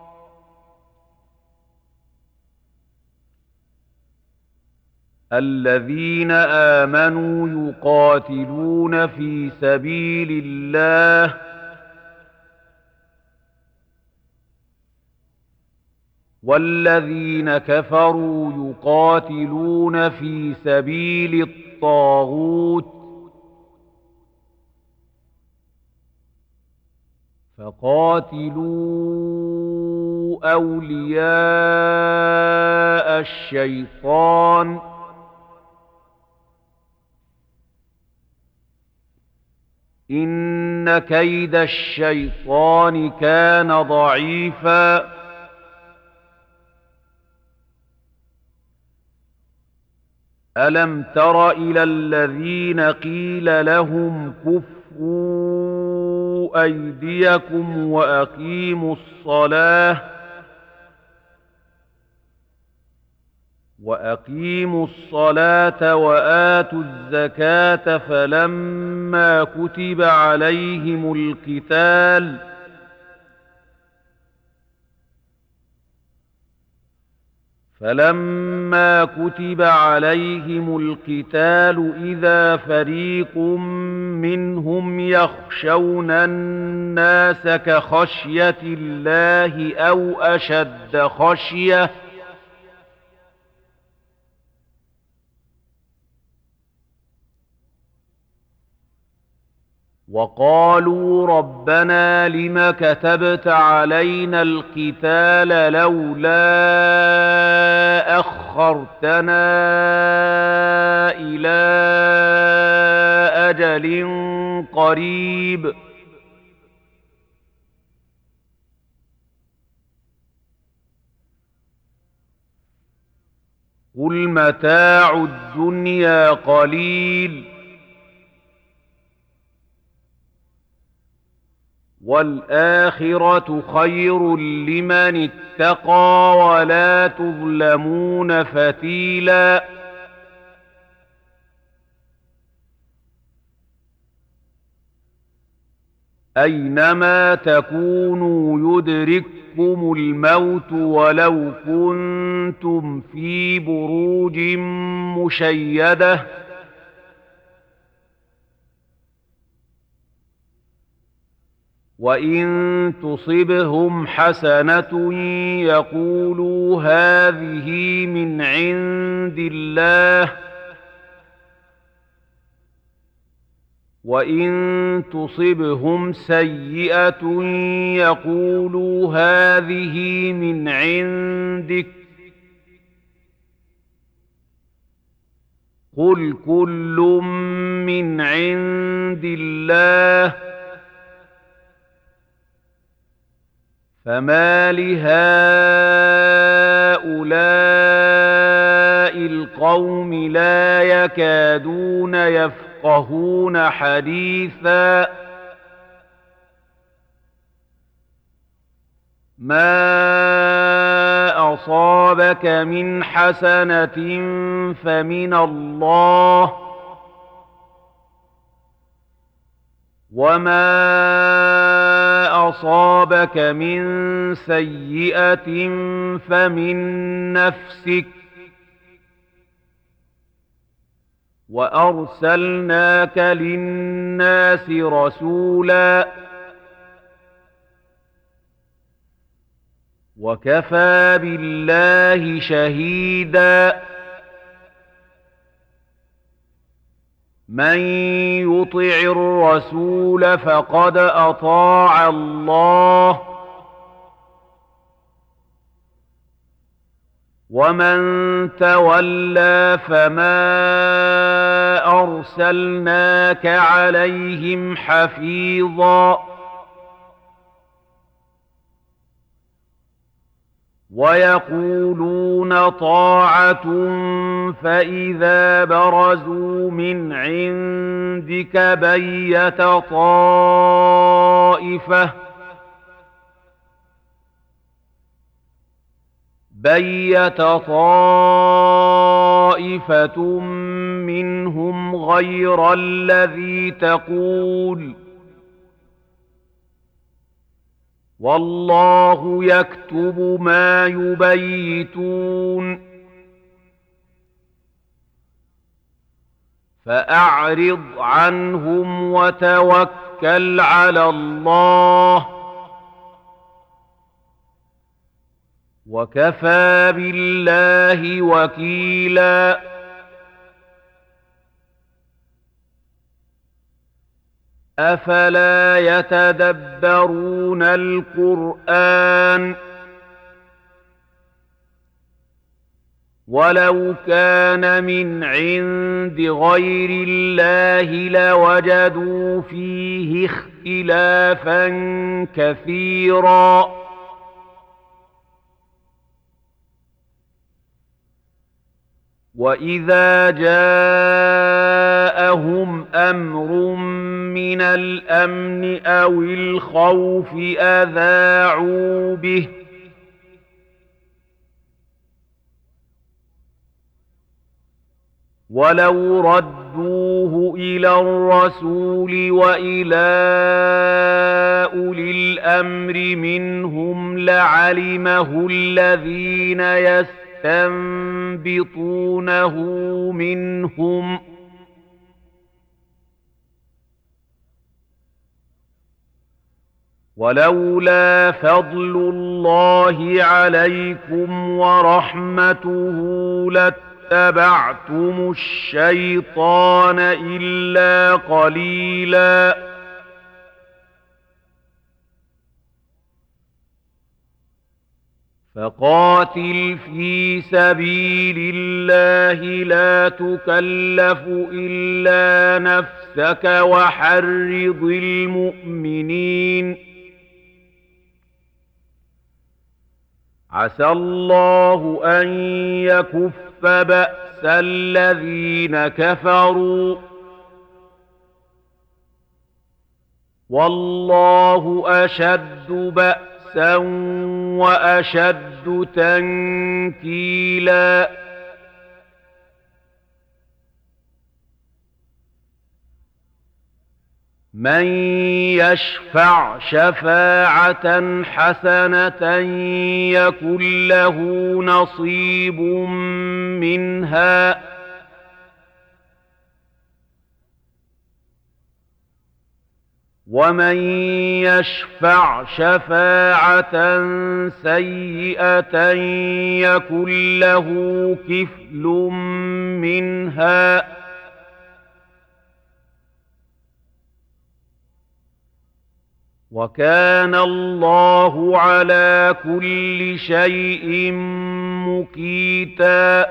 الَّذِينَ آمَنُوا يُقَاتِلُونَ فِي سَبِيلِ اللَّهِ وَالَّذِينَ كَفَرُوا يُقَاتِلُونَ في سَبِيلِ الطَّاغُوتِ فَقَاتِلُوا أولياء الشيطان إن كيد الشيطان كان ضعيفا ألم تر إلى الذين قيل لهم كفوا أيديكم وأقيموا الصلاة وآتوا الزكاة فلما كتب عليهم القتال إذا فريق منهم يخشون الناس كخشية الله أو أشد خشية وقالوا ربنا لم كتبت علينا القتال لولا أخرتنا إلى أجل قريب قل متاع الدنيا قليل والآخرة خير لمن اتقى ولا تظلمون فتيلا أينما تكونوا يدرككم الموت ولو كنتم في بروج مشيدة وإن تصبهم حسنة يقولوا هذه من عند الله وإن تصبهم سيئة يقولوا هذه من عندك قل كل من عند الله فما لهؤلاء القوم لا يكادون يفقهون حديثا ما أصابك من حسنة فمن الله وما أصابك من سيئة فمن نفسك وأرسلناك للناس رسولا وكفى بالله شهيدا من يطع الرسول فقد أطاع الله ومن تولى فما أرسلناك عليهم حفيظا ويقولون طاعة فإذا برزوا من عندك بيت طائفة منهم غير الذي تقول والله يكتب ما يبيتون فأعرض عنهم وتوكل على الله وكفى بالله وكيلا أفلا يتدبرون القرآن ولو كان من عند غير الله لوجدوا فيه اختلافا كثيرا. وإذا جاءهم أمر من الأمن أو الخوف أذاعوا به، ولو ردوه إلى الرسول وإلى أولي الأمر منهم لعلمه الذين يستنبطونه منهم، ولولا فضل الله عليكم ورحمته لاتبعتم الشيطان إلا قليلا. فقاتل في سبيل الله لا تكلف إلا نفسك وحرض المؤمنين. عسى الله أن يكف بأس الذين كفروا، والله أشد بأسا وأشد تنكيلا. من يشفع شفاعة حسنة يكن له نصيب منها، ومن يشفع شفاعة سيئة يكن له كفل منها. وكان الله على كل شيء مقيتا.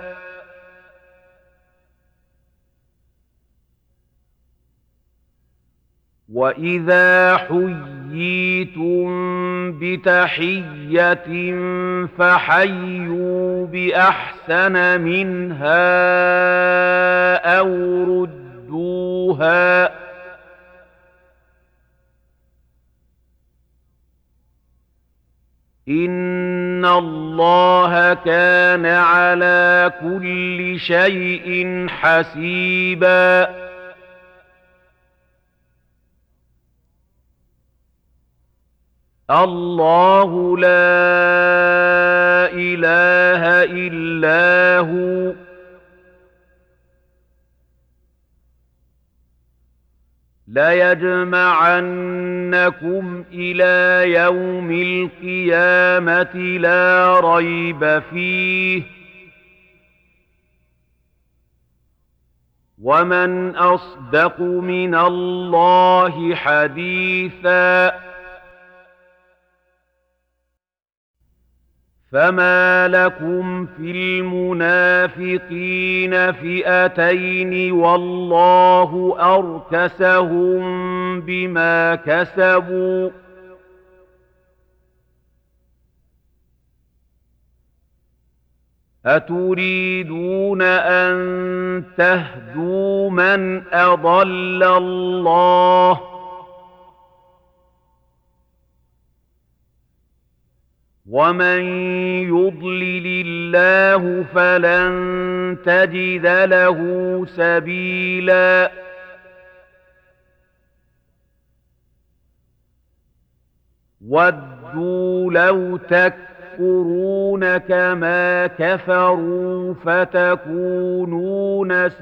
وإذا حييتم بتحية فحيوا بأحسن منها أو ردوها، إن الله كان على كل شيء حسيبا. الله لا إله إلا هو ليجمعنكم إلى يوم القيامة لا ريب فيه، ومن أصدق من الله حديثا. فما لكم في المنافقين فئتين والله أركسهم بما كسبوا، أتريدون أن تهدوا من أضل الله، ومن يضلل الله فلن تجد له سبيلا. ودوا لو تكفرون كما كفروا فتكونون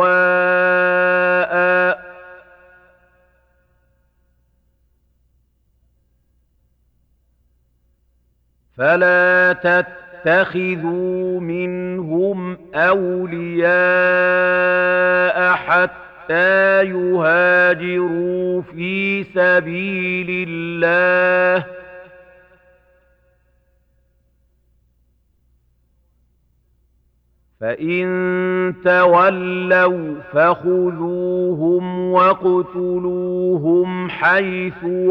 سواء، فلا تتخذوا منهم أولياء حتى يهاجروا في سبيل الله، فإن تولوا فخذوهم واقتلوهم حيث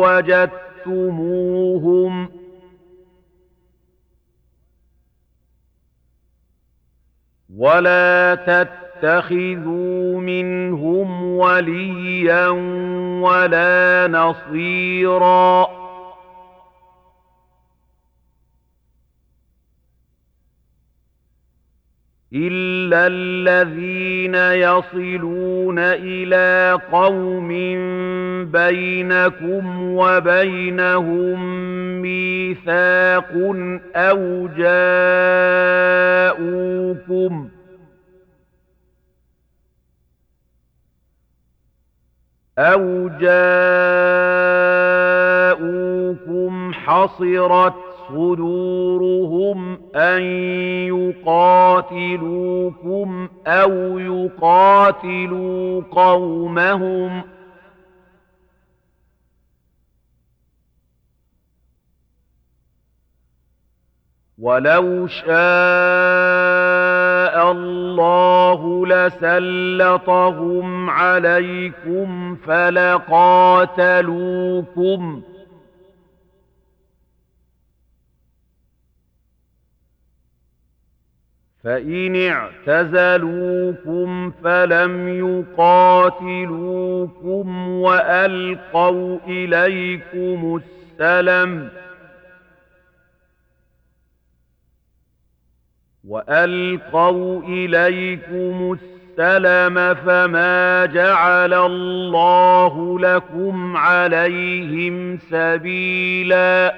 وجدتموهم ولا تتخذوا منهم وليا ولا نصيرا إلا الذين يصلون إلى قوم بينكم وبينهم ميثاق أو جاءوكم حصرت صدورهم أن يقاتلوكم أو يقاتلوا قومهم ولو شاء الله لسلطهم عليكم فلقاتلوكم فإن اعتزلوكم فلم يقاتلوكم وألقوا إليكم السلم فما جعل الله لكم عليهم سبيلا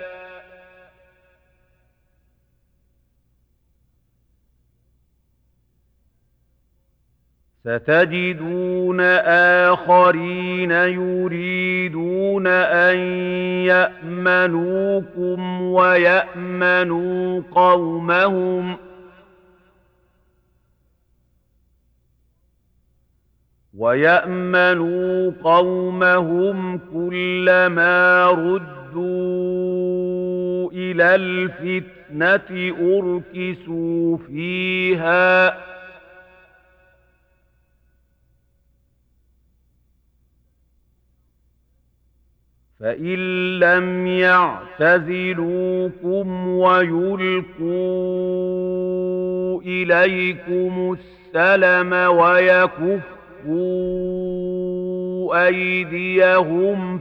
ستجدون آخرين يريدون أن يأمنوكم ويأمنوا قومهم كلما ردوا إلى الفتنة أركسوا فيها فإن لم يعتزلوكم ويلقوا إليكم السلم ويكفوا أيديهم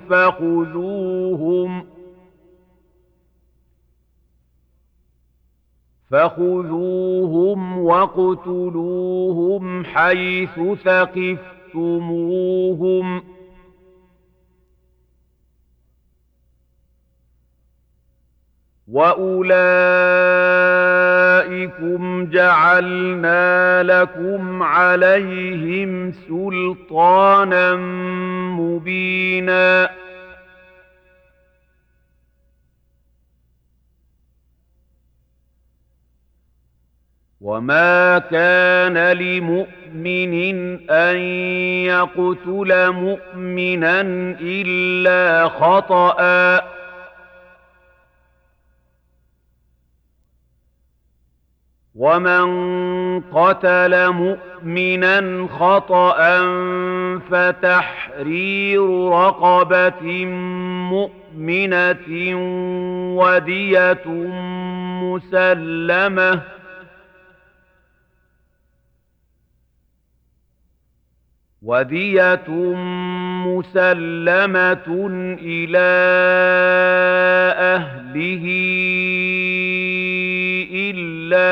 فخذوهم واقتلوهم حيث ثقفتموهم وأولئكم جعلنا لكم عليهم سلطانا مبينا وما كان لمؤمن أن يقتل مؤمنا إلا خطأ ومن قتل مؤمنا خطأ فتحرير رقبة مؤمنة ودية مسلمة إلى أهله إلا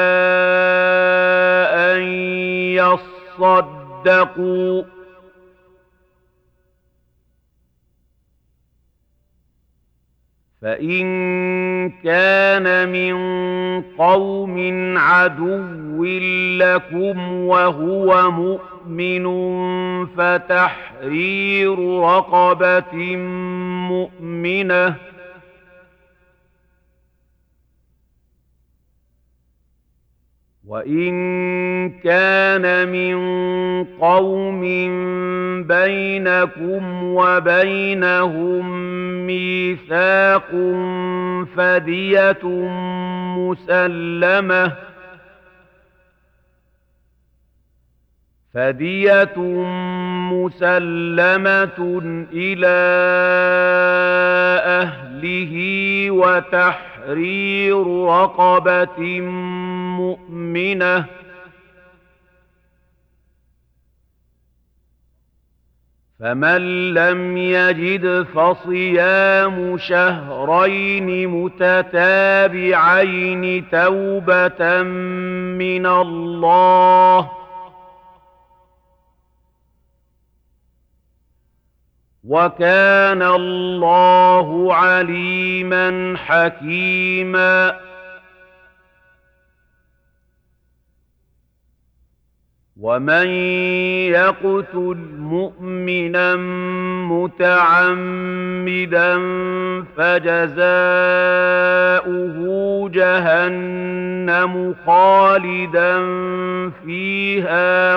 أن يصدقوا فإن كان من قوم عدو لكم وهو مؤمن فتحرير رقبة مؤمنة وإن كان من قوم بينكم وبينهم ميثاق فدية مسلمة إلى أهله وتحرير رقبة مؤمنة، فمن لم يجد فصيام شهرين متتابعين توبة من الله، وكان الله عليما حكيما. ومن يقتل مؤمنا متعمدا فجزاؤه جهنم خالدا فيها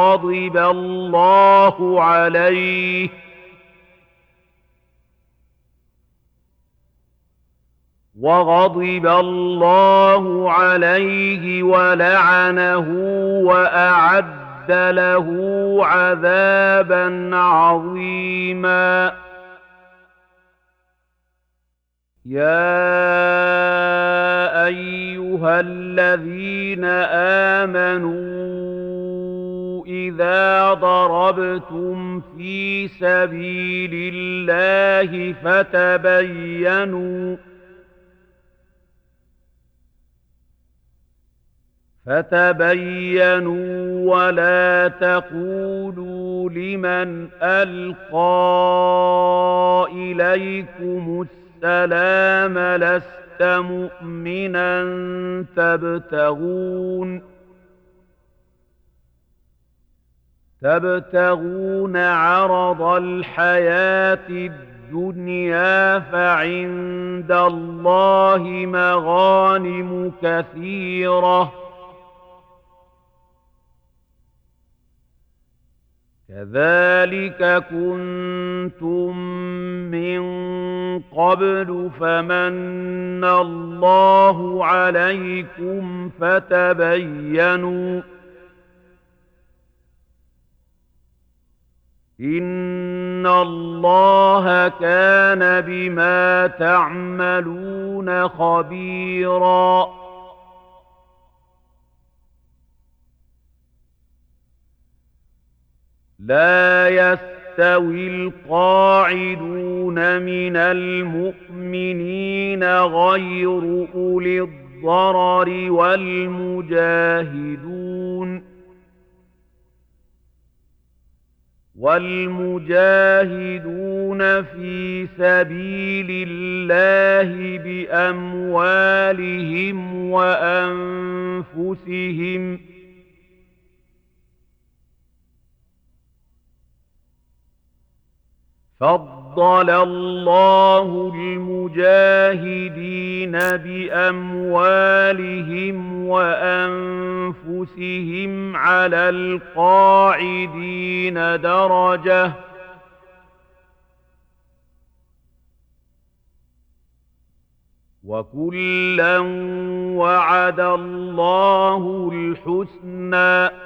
وغضب الله عليه ولعنه وأعد له عذابا عظيما. يا أيها الذين آمنوا إذا ضربتم في سبيل الله فتبينوا ولا تقولوا لمن ألقى إليكم السلام لست مؤمنا تبتغون عرض الحياة الدنيا فعند الله مغانم كثيرة كذلك كنتم من قبل فمن الله عليكم فتبينوا إن الله كان بما تعملون خبيرا. لا يستوي القاعدون من المؤمنين غير أولي الضرر والمجاهدون في سبيل الله بأموالهم وأنفسهم فضل الله المجاهدين بأموالهم وأنفسهم على القاعدين درجة وكلا وعد الله الحسنى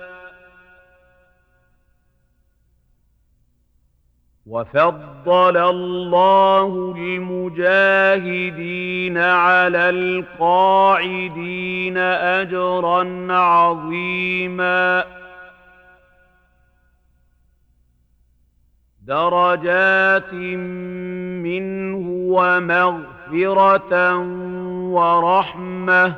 وفضل الله المجاهدين على القاعدين أجرا عظيما درجات منه ومغفرة ورحمة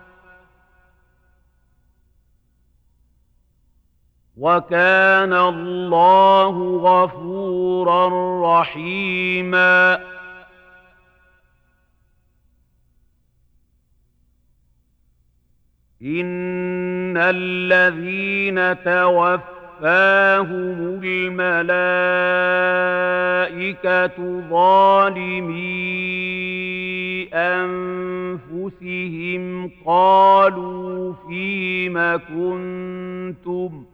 وكان الله غفورا رحيما. إن الذين توفاهم الملائكة ظالمي أنفسهم قالوا فيم كنتم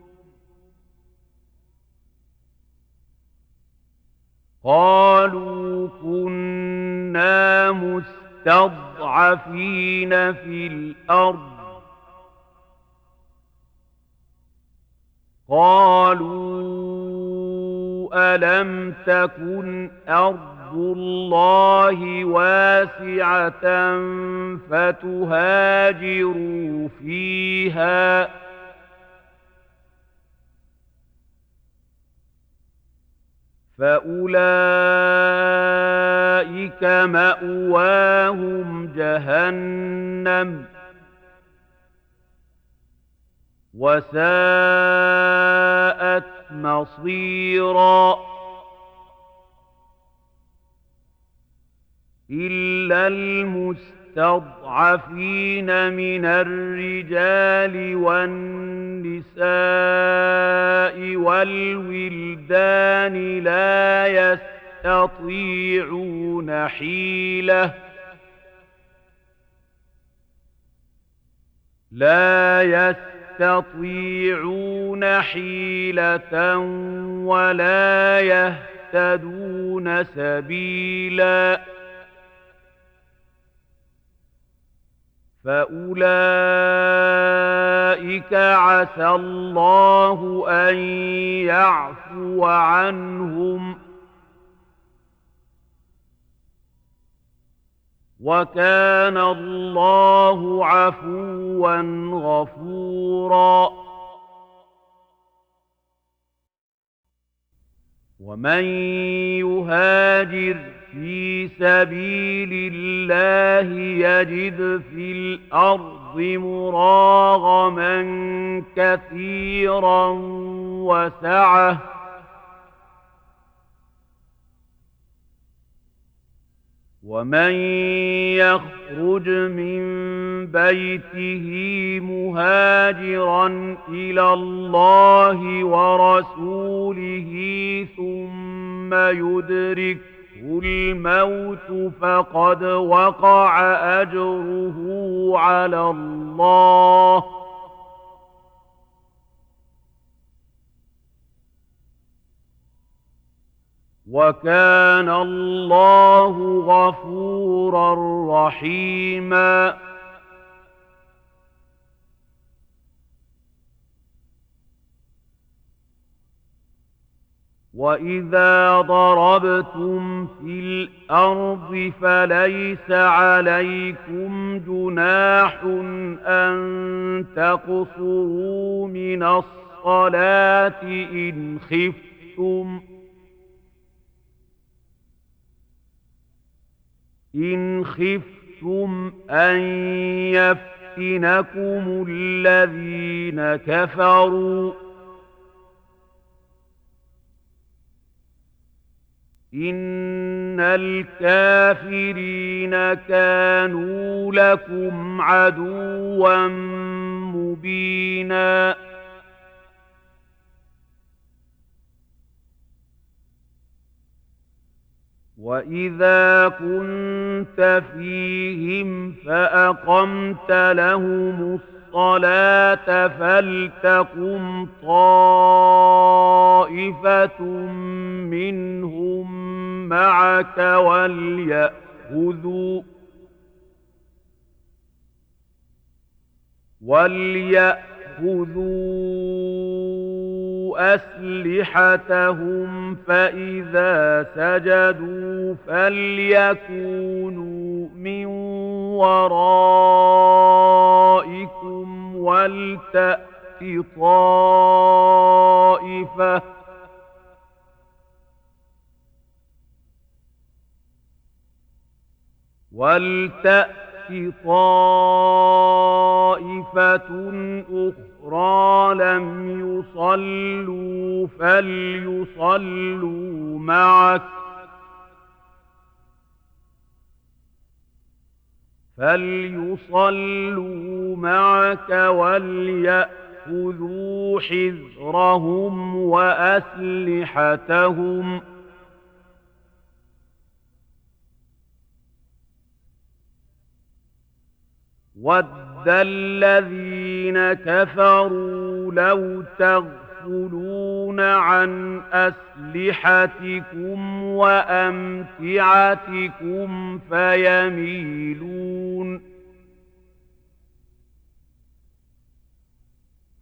قالوا كنا مستضعفين في الأرض قالوا ألم تكن أرض الله واسعة فتهاجروا فيها فأولئك مأواهم جهنم وساءت مصيرا إلا المستضعفين من الرجال والنساء والولدان لا يستطيعون حيلة ولا يهتدون سبيلا فأولئك عسى الله أن يعفو عنهم وكان الله عفوا غفورا ومن يهاجر في سبيل الله يجد في الأرض مراغما كثيرا وسعة ومن يخرج من بيته مهاجرا إلى الله ورسوله ثم يدركه الموت فقد وقع أجره على الله وكان الله غفورا رحيما وإذا ضربتم في الأرض فليس عليكم جناح أن تقصروا من الصلاة إن خفتم أن يفتنكم الذين كفروا إن الكافرين كانوا لكم عدوا مبينا وإذا كنت فيهم فأقمت لهم الصلاة فلتقم طائفة منهم معك وليأخذوا أسلحتهم فإذا سجدوا فليكونوا من ورائكم ولتأت طائفة أخرى لم يصلوا فليصلوا معك وليأخذوا حذرهم وأسلحتهم وَدَّ الَّذِينَ كَفَرُوا لَوْ تَغْفُلُونَ عَنْ أَسْلِحَتِكُمْ وَأَمْتِعَتِكُمْ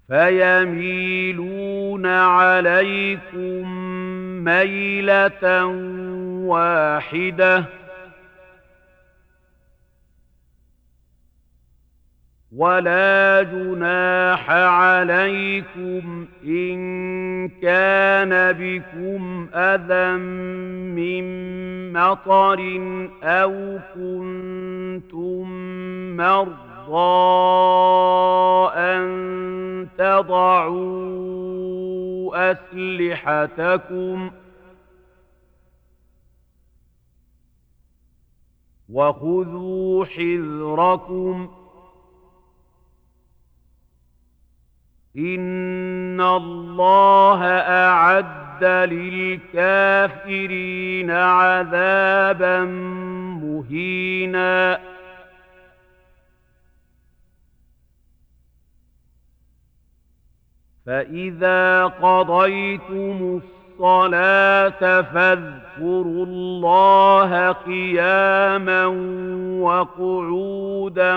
فيميلون عليكم ميلة واحدة ولا جناح عليكم إن كان بكم أذى من مطر أو كنتم مرضى أن تضعوا أسلحتكم وخذوا حذركم إن الله أعد للكافرين عذابا مهينا فإذا قضيتم الصلاة فاذكروا الله قياما وقعودا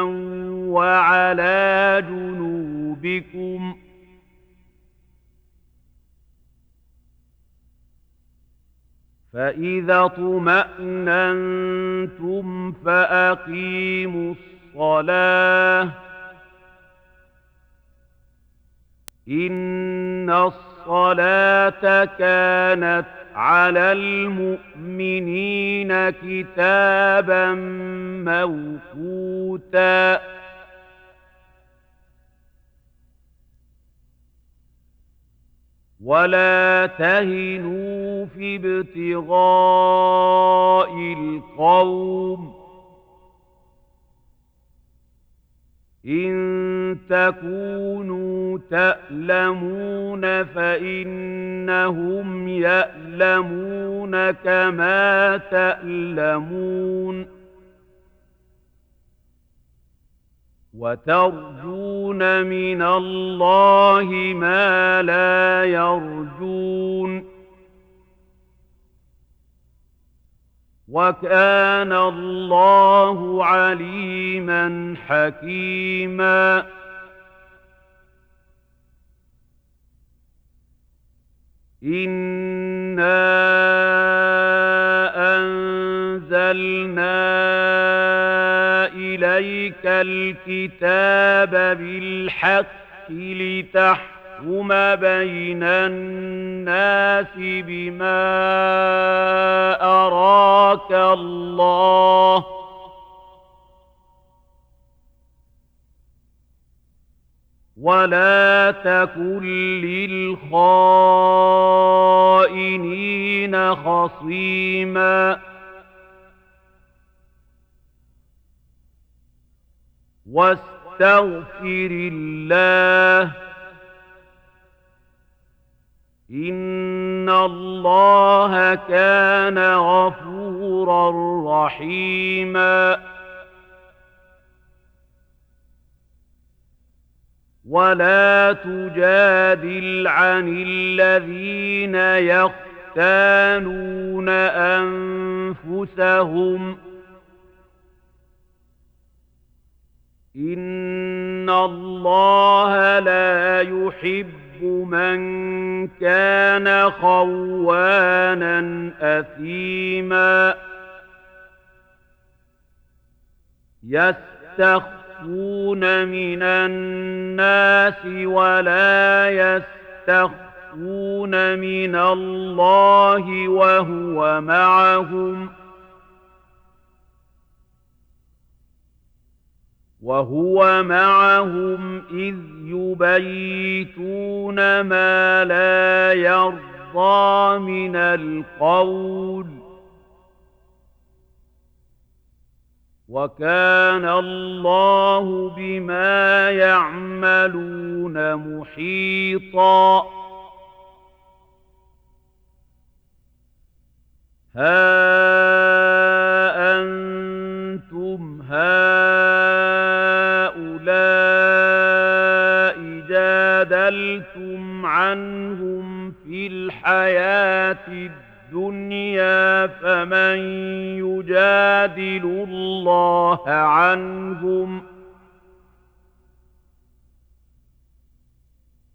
وعلى جنوبكم فإذا اطمأننتم فأقيموا الصلاة إن الصلاة كانت على المؤمنين كتابا موقوتا ولا تهنوا في ابتغاء القوم إن تكونوا تألمون فإنهم يألمون كما تألمون وترجون من الله ما لا يرجون وكان الله عليما حكيما إنا أنزلنا إليك الكتاب بالحق لتحكم بين الناس بما أراك الله ولا تكن للخائنين خصيما واستغفر الله إن الله كان غفورا رحيما ولا تجادل عن الذين يختانون أنفسهم إن الله لا يحب من كان خوانا أثيما يستخفون من الناس ولا يستخفون من الله وهو معهم إذ يبيتون ما لا يرضى من القول وكان الله بما يعملون محيطا ها أنتم هؤلاء جادلتم عنهم في الحياة الدنيا فمن يجادل الله عنهم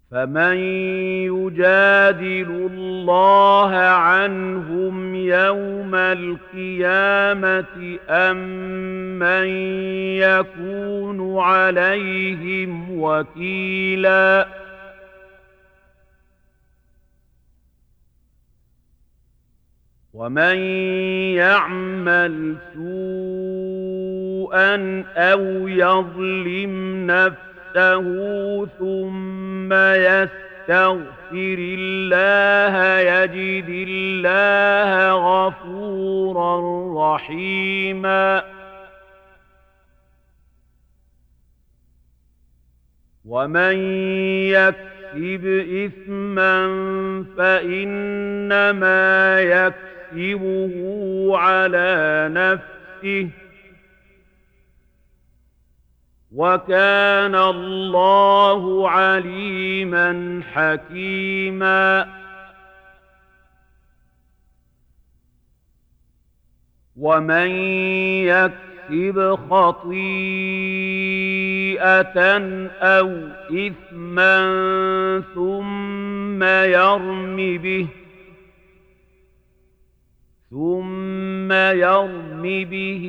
فمن يجادل الله عنهم يوم القيامة أم من يكون عليهم وكيلا ومن يعمل سوءا أو يظلم نفسه ثم يستغفر الله يجد الله غفورا رحيما ومن يكسب إثما فإنما يكسبه على نفسه وكان الله عليما حكيما ومن يكسب خطيئة أو إثما ثم يرم به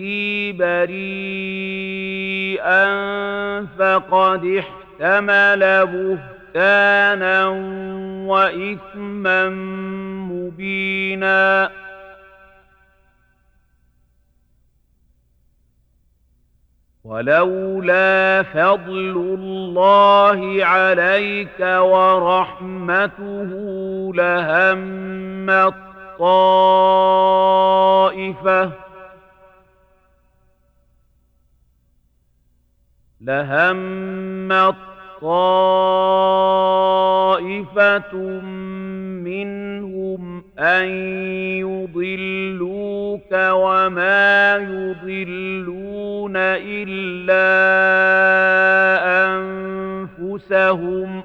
بريئا فقد احتمل بهتانا وإثما مبينا ولولا فضل الله عليك ورحمته لهمت طائفة منهم أن يضلوك وما يضلون إلا أنفسهم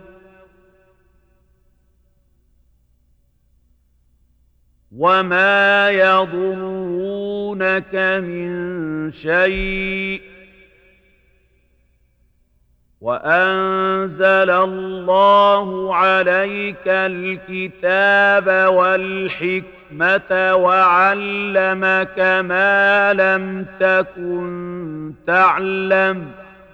وما يضرونك من شيء وأنزل الله عليك الكتاب والحكمة وعلمك ما لم تكن تعلم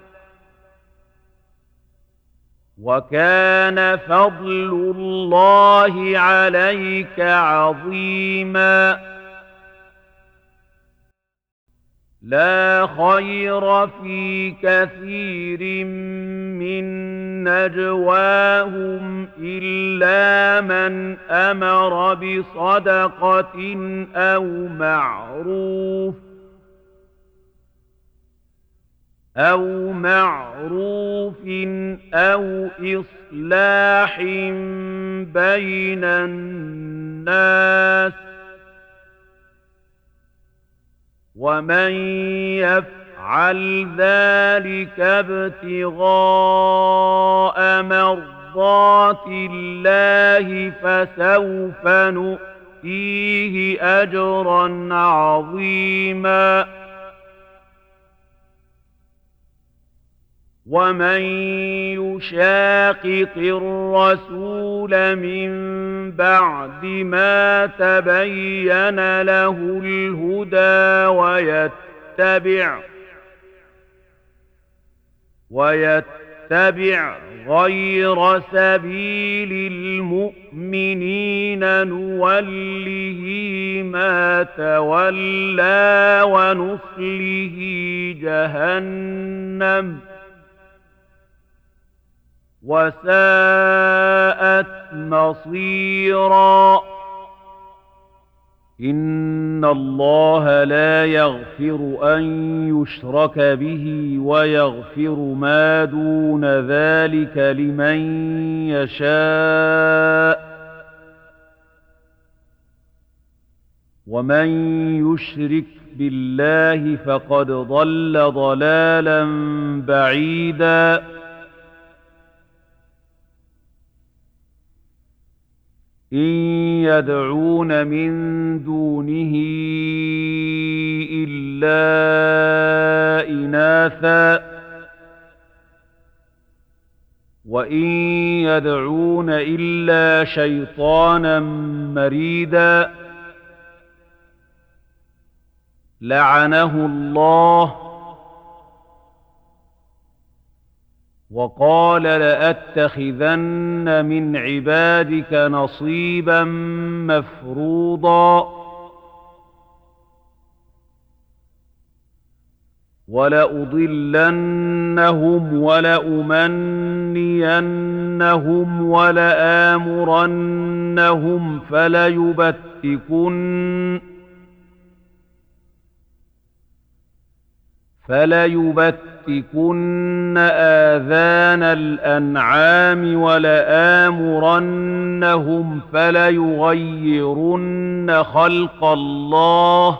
وكان فضل الله عليك عظيما لا خير في كثير من نجواهم إلا من أمر بصدقة أو معروف أو إصلاح بين الناس ومن يفعل ذلك ابتغاء مرضات الله فسوف نؤتيه أجرا عظيما ومن يشاقق الرسول من بعد ما تبين له الهدى ويتبع غير سبيل المؤمنين نوله ما تولى ونصله جهنم وساءت مصيرا إن الله لا يغفر أن يشرك به ويغفر ما دون ذلك لمن يشاء ومن يشرك بالله فقد ضل ضلالا بعيدا إن يدعون من دونه إلا إناثا وإن يدعون إلا شيطانا مريدا لعنه الله وقال لأتخذن من عبادك نصيبا مفروضا ولأضلنهم ولأمنينهم ولآمرنهم فليبتكن آذان الأنعام ولآمرنهم فليغيرن خلق الله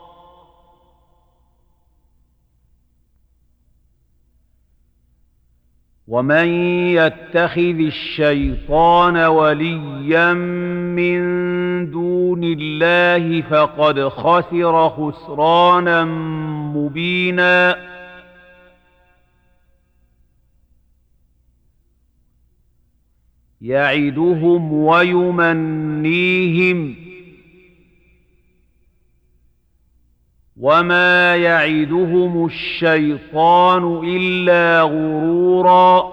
ومن يتخذ الشيطان وليا من دون الله فقد خسر خسرانا مبينا يعدهم ويمنيهم وما يعدهم الشيطان إلا غرورا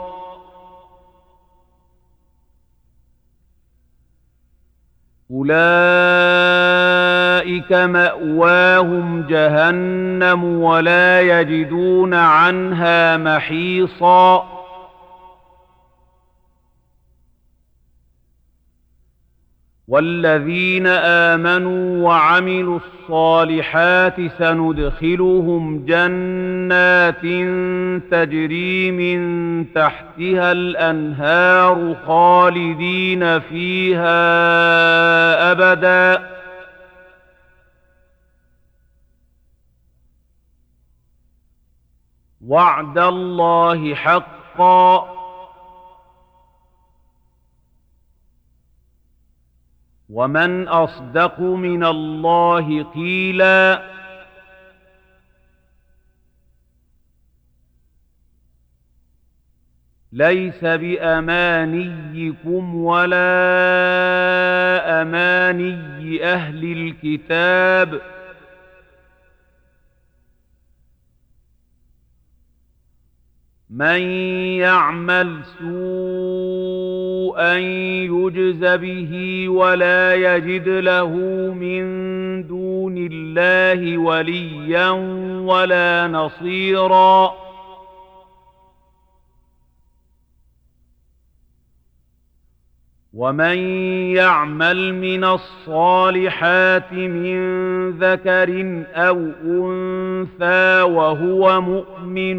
أولئك مأواهم جهنم ولا يجدون عنها محيصا والذين آمنوا وعملوا الصالحات سندخلهم جنات تجري من تحتها الأنهار خالدين فيها أبدا وعد الله حقا ومن أصدق من الله قيلا ليس بأمانيكم ولا أماني أهل الكتاب من يعمل سوءا يجز به ولا يجد له من دون الله وليا ولا نصيرا ومن يعمل من الصالحات من ذكر أو أنثى وهو مؤمن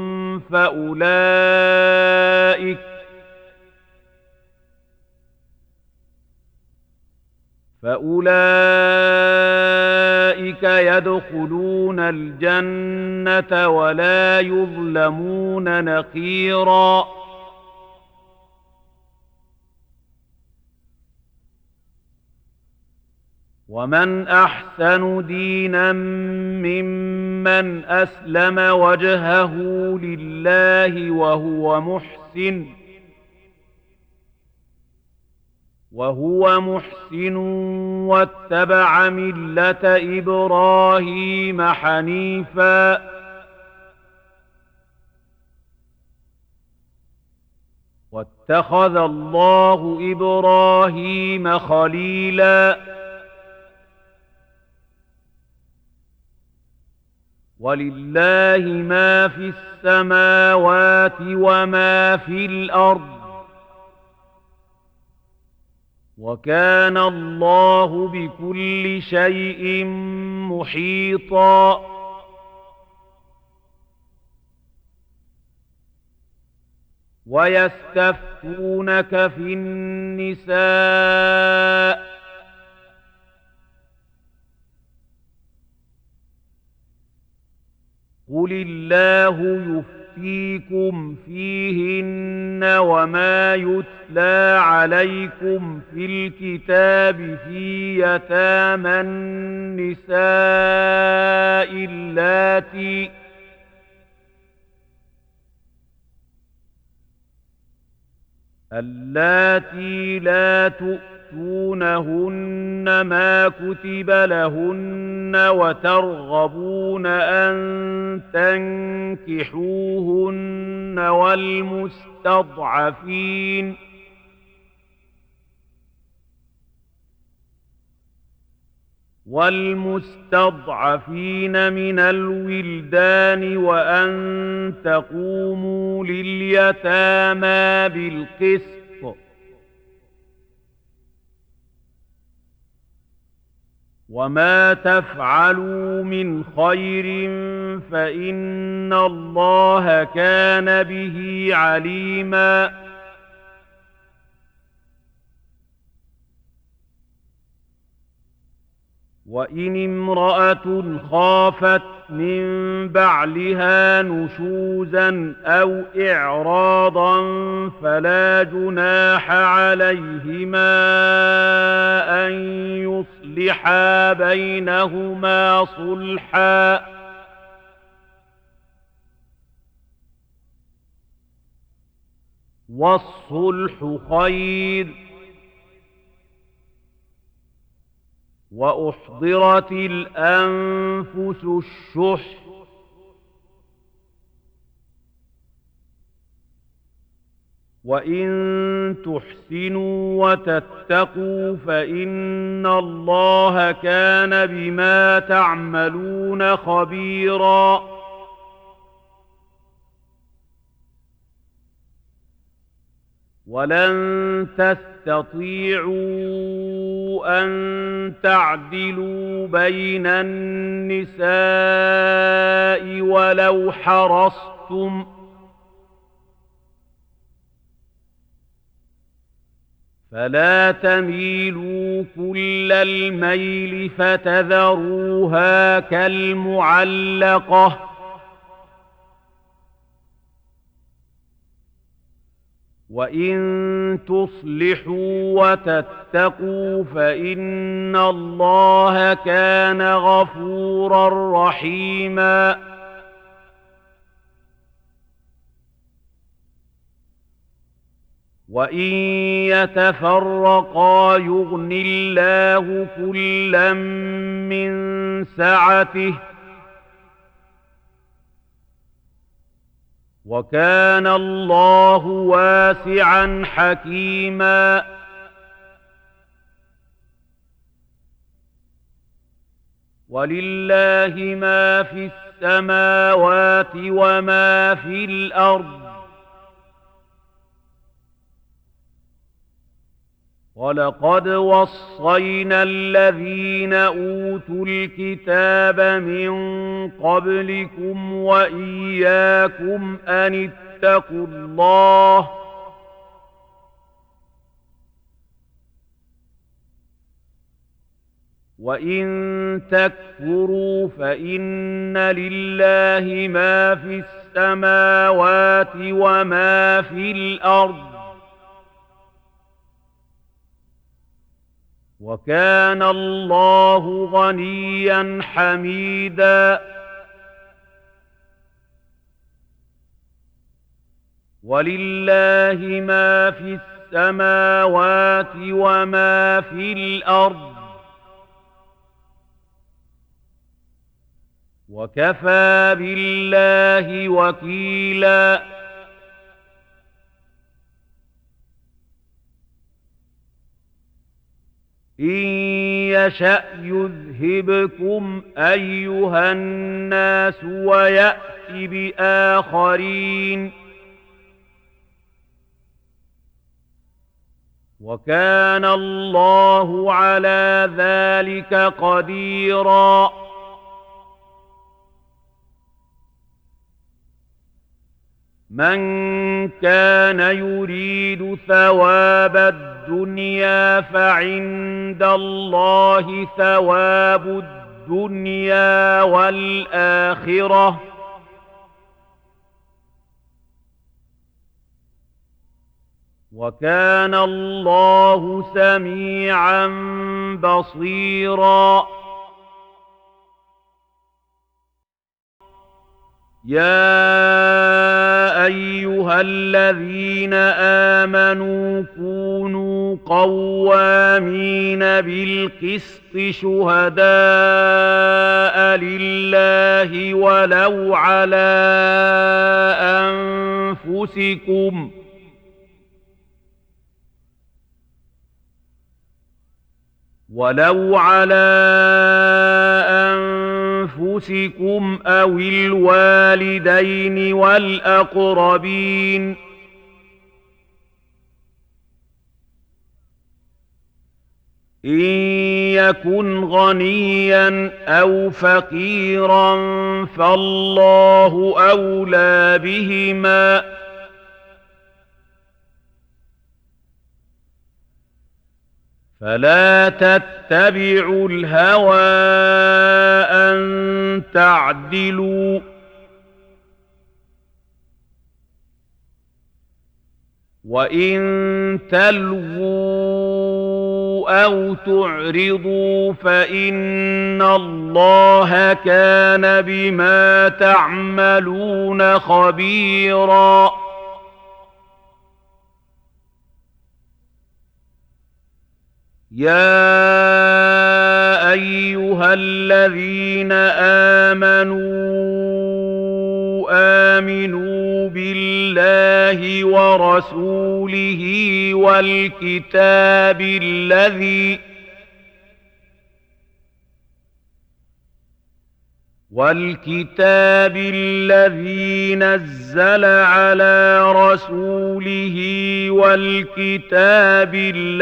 فأولئك يدخلون الجنة ولا يظلمون نقيرا ومن أحسن دينا ممن أسلم وجهه لله وهو محسن واتبع ملة إبراهيم حنيفا واتخذ الله إبراهيم خليلا ولله ما في السماوات وما في الأرض وكان الله بكل شيء محيطا ويستفتونك في النساء قل الله يفتيكم فيهن وما يتلى عليكم في الكتاب في يتامى النساء اللاتي لا تؤتونهن ما كتب لهن وترغبون أن تنكحوهن والمستضعفين من الولدان وأن تقوموا لليتامى بالقسط وما تفعلوا من خير فإن الله كان به عليما وإن امرأة خافت من بعلها نشوزا أو إعراضا فلا جناح عليهما أن يصلحا بينهما صلحا والصلح خير وأحضرت الأنفس الشح وإن تحسنوا وتتقوا فإن الله كان بما تعملون خبيرا ولن تستطيعوا أن تعدلوا بين النساء ولو حرصتم فلا تميلوا كل الميل فتذروها كالمعلقة وإن تصلحوا وتتقوا فإن الله كان غفورا رحيما وإن يتفرقا يغن الله كلا من سعته وكان الله واسعا حكيما ولله ما في السماوات وما في الأرض ولقد وصينا الذين أوتوا الكتاب من قبلكم وإياكم أن اتقوا الله وإن تكفروا فإن لله ما في السماوات وما في الأرض وكان الله غنيا حميدا ولله ما في السماوات وما في الأرض وكفى بالله وكيلا إن يشأ يذهبكم أيها الناس ويأت بآخرين وكان الله على ذلك قديرا من كان يريد ثواب الدنيا فعند الله ثواب الدنيا والآخرة وكان الله سميعا بصيرا يا أيها الذين آمنوا كونوا قوامين بالقسط شهداء لله ولو على أنفسكم أو الوالدين والأقربين إن يكن غنيا أو فقيرا فالله أولى بهما فلا تتبعوا الهوى أن تعدلوا وإن تلووا أو تعرضوا فإن الله كان بما تعملون خبيرا يا أيها الذين آمنوا بالله ورسوله والكتاب الذي نزل على رسوله والكتاب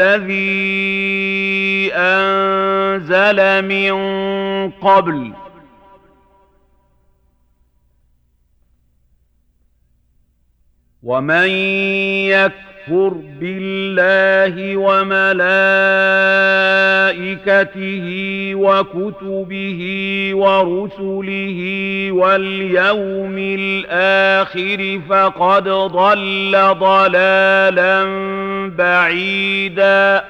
الذي أنزل من قبل ومن يكفر بالله وملائكته وكتبه ورسله واليوم الآخر فقد ضل ضلالا بعيدا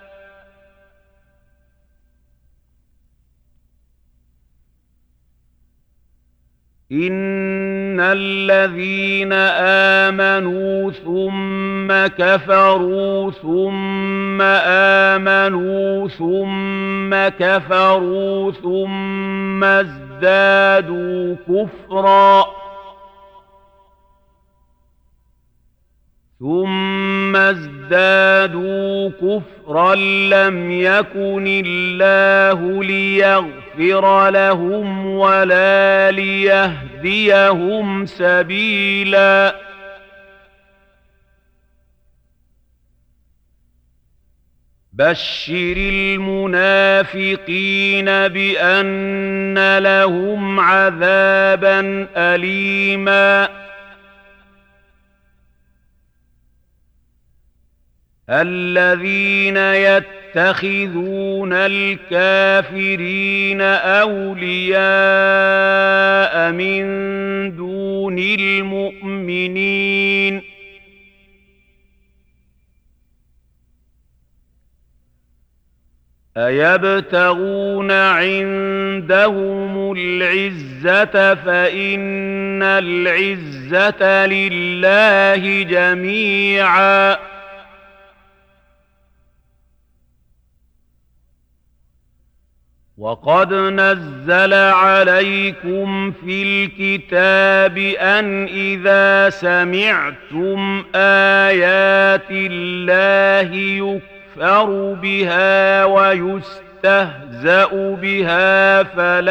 إن الذين آمنوا ثم كفروا ثم آمنوا ثم كفروا ثم ازدادوا كفرا لم يكن الله ليغفر لهم ولا ليهديهم سبيلا بشر المنافقين بأن لهم عذابا أليما الذين يتخذون الكافرين أولياء من دون المؤمنين أيبتغون عندهم العزة فإن العزة لله جميعا وقد نزل عليكم في الكتاب أن إذا سمعتم آيات الله يكفر بها ويستهزأ بها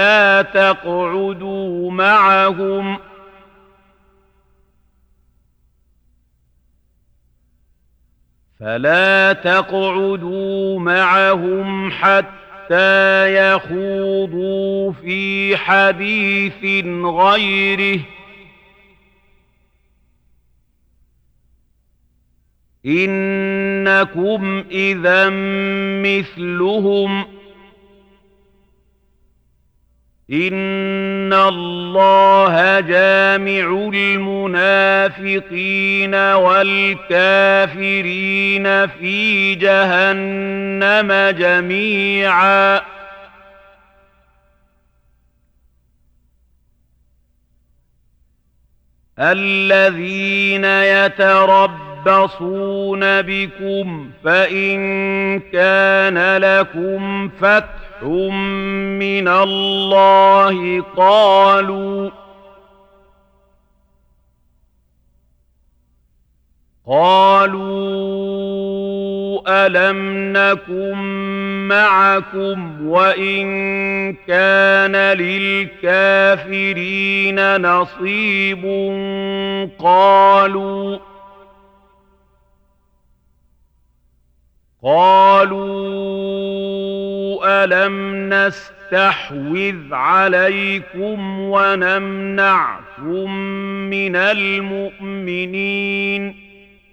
فلا تقعدوا معهم حتى يخوضوا في حديث غيره إنكم إذا مثلهم إن الله جامع المنافقين والكافرين في جهنم جميعا الذين يتربصون بكم فإن كان لكم فتح من الله قالوا ألم نكن معكم وإن كان للكافرين نصيب قالوا ألم نستحوذ عليكم ونمنعكم من المؤمنين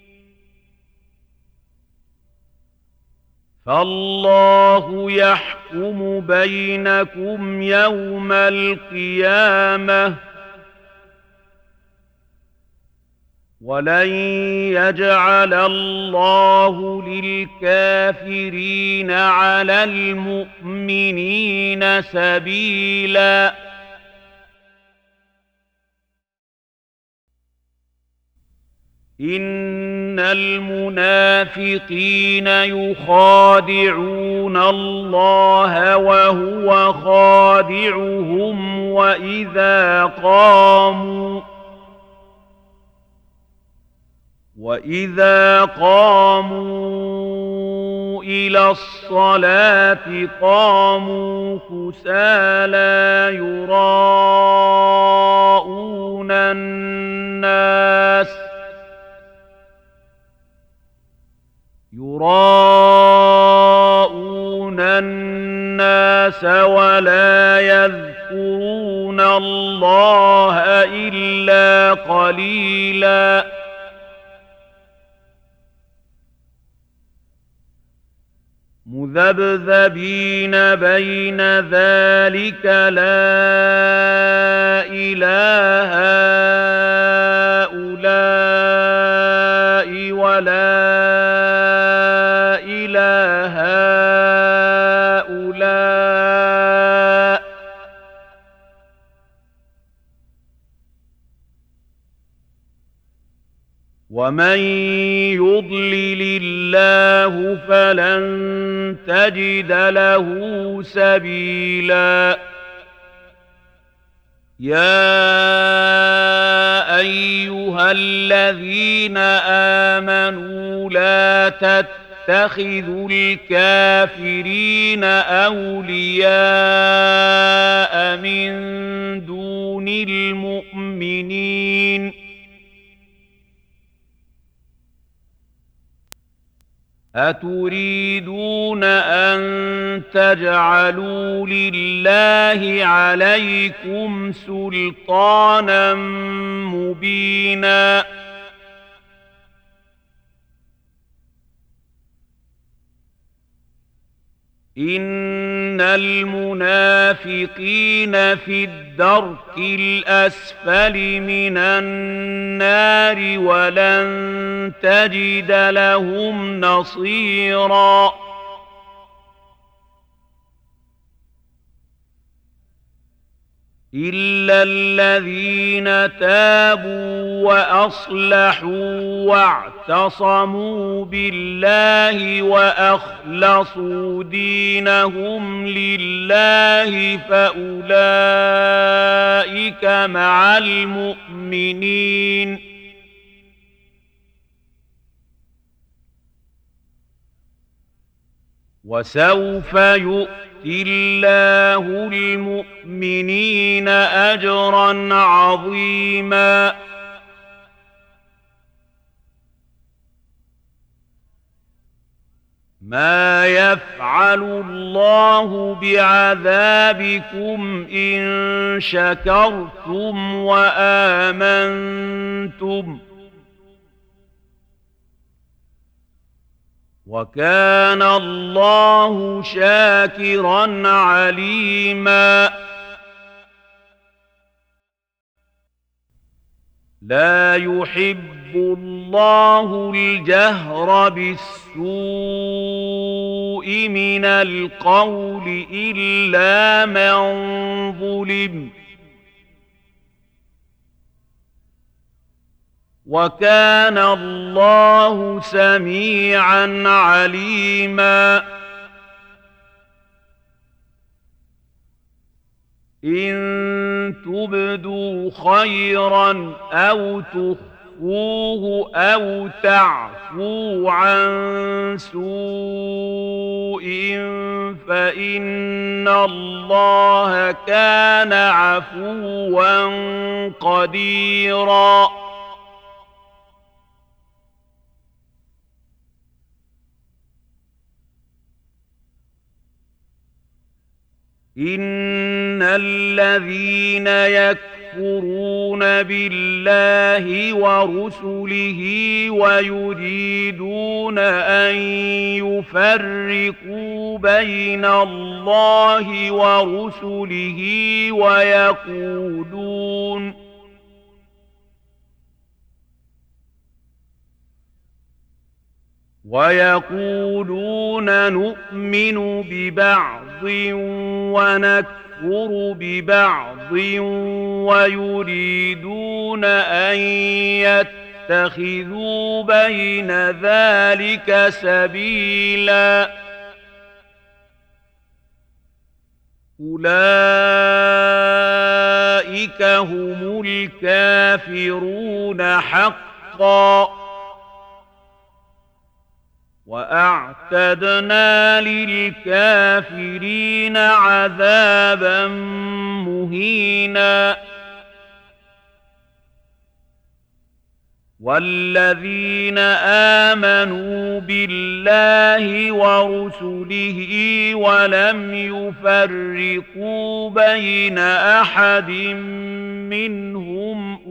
فالله يحكم بينكم يوم القيامة ولن يجعل الله للكافرين على المؤمنين سبيلا إن المنافقين يخادعون الله وهو خادعهم وإذا قاموا إلى الصلاة قاموا كسالى يراءون الناس ولا يذكرون الله إلا قليلا مذبذبين بين ذلك لا إله هؤلاء ولا إله هؤلاء ومن يضلل الله فلن تجد له سبيلا يا أيها الذين آمنوا لا تتخذوا الكافرين أولياء من دون المؤمنين أتريدون أن تجعلوا لله عليكم سلطانا مبينا إن المنافقين في الدرك الأسفل من النار ولن تجد لهم نصيرا إلا الذين تابوا وأصلحوا واعتصموا بالله وأخلصوا دينهم لله فأولئك مع المؤمنين وسوف يؤتي الله المؤمنين أجرا عظيما ما يفعل الله بعذابكم إن شكرتم وآمنتم وكان الله شاكرا عليما لا يحب الله الجهر بالسوء من القول إلا من ظلم وكان الله سميعا عليما إن تبدوا خيرا أو تخفوه أو تعفوا عن سوء فإن الله كان عفوا قديرا إن الذين يكفرون بالله ورسله ويريدون أن يفرقوا بين الله ورسله ويقولون نؤمن ببعض ونكفر ببعض ويريدون أن يتخذوا بين ذلك سبيلا أولئك هم الكافرون حقا وأعتدنا للكافرين عذابا مهينا والذين آمنوا بالله ورسله ولم يفرقوا بين أحد منهم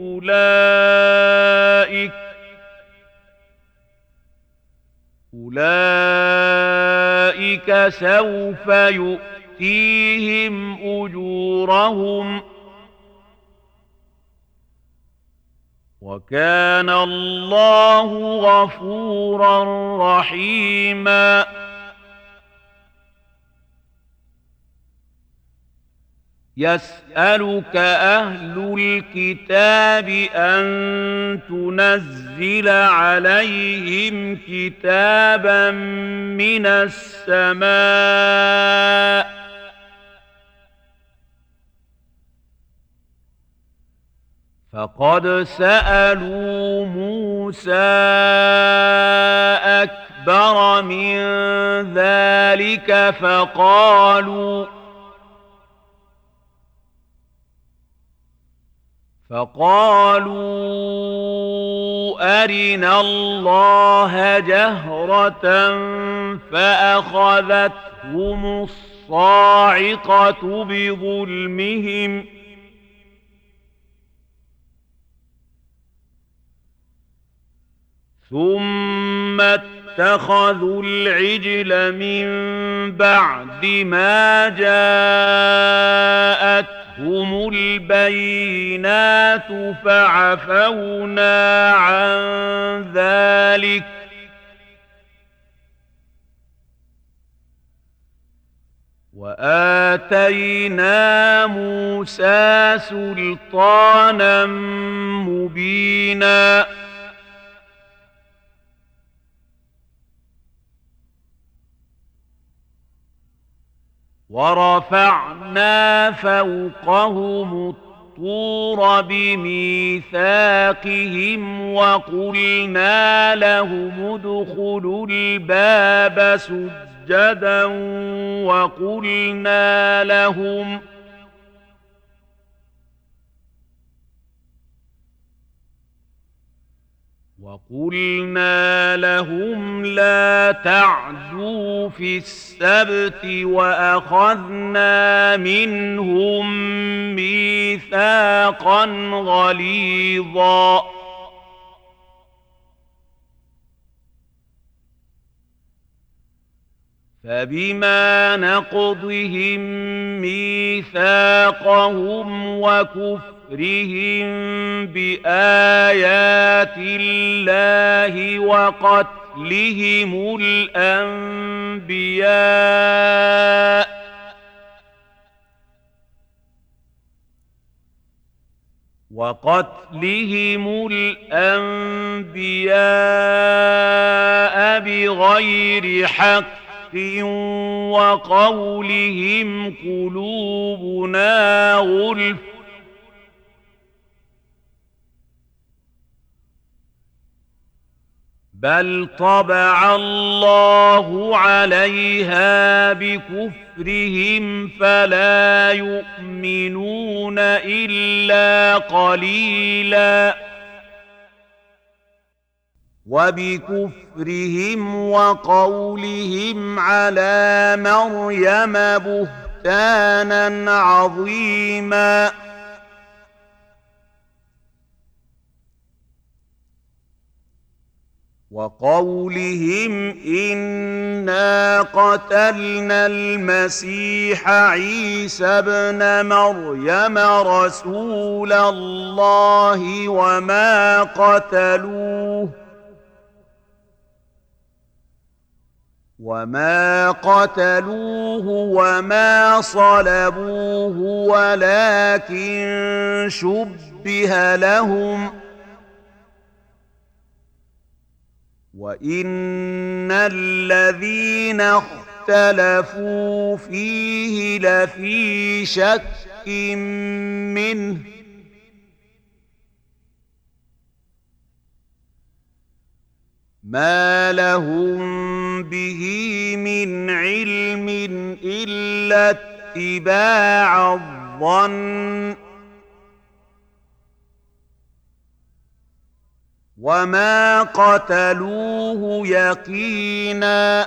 أولئك سوف يؤتيهم أجورهم وكان الله غفورا رحيما يسألك أهل الكتاب أن تنزل عليهم كتابا من السماء فقد سألوا موسى أكبر من ذلك فقالوا أرنا الله جهرة فأخذتهم الصاعقة بظلمهم ثم اتخذوا العجل من بعد ما جاءتهم البينات فعفونا عن ذلك وآتينا موسى سلطانا مبينا ورفعنا فوقهم الطور بميثاقهم وقلنا لهم ادخلوا الباب سجدا وقلنا لهم لا تعدوا في السبت وأخذنا منهم ميثاقا غليظا فبما نقضهم ميثاقهم وكفرهم بآيات الله وقتلهم الأنبياء وقتلهم الأنبياء بغير حق وقولهم قلوبنا غلف بل طبع الله عليها بكفرهم فلا يؤمنون إلا قليلا وبكفرهم وقولهم على مريم بهتانا عظيما وقولهم إنا قتلنا المسيح عيسى ابن مريم رسول الله وما قتلوه وما صلبوه ولكن شبه لهم وإن الذين اختلفوا فيه لفي شك منه ما لهم به من علم إلا اتباع الظن وما قتلوه يقينا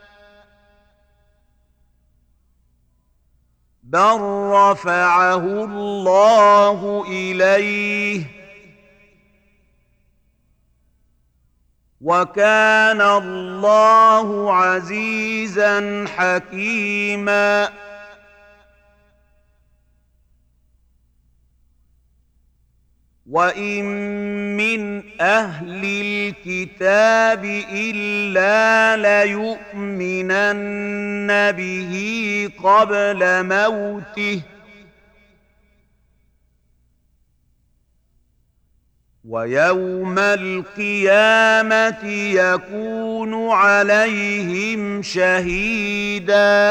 بل رفعه الله إليه وكان الله عزيزا حكيما وإن من أهل الكتاب إلا ليؤمنن به قبل موته ويوم القيامة يكون عليهم شهيدا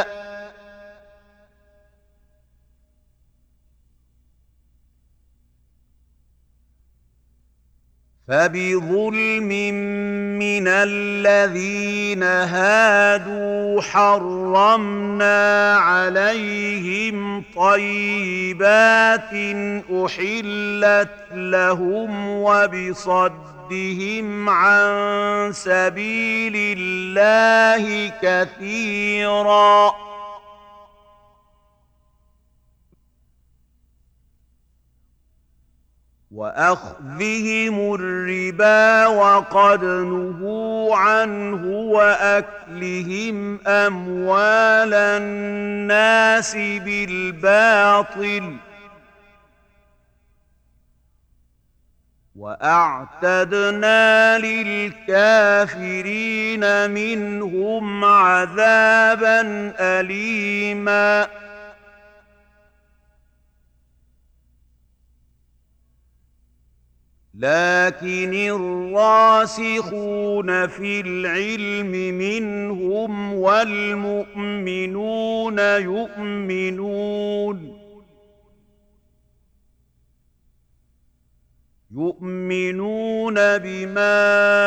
فبظلم من الذين هادوا حرمنا عليهم طيبات أحلت لهم وبصدهم عن سبيل الله كثيرا وأخذهم الربا وقد نهوا عنه وأكلهم أموال الناس بالباطل وأعتدنا للكافرين منهم عذابا أليما لكن الراسخون في العلم منهم والمؤمنون يؤمنون بما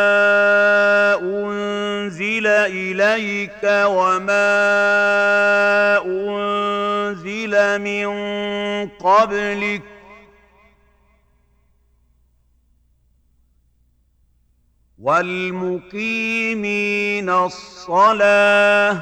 أنزل إليك وما أنزل من قبلك والمقيمين الصلاة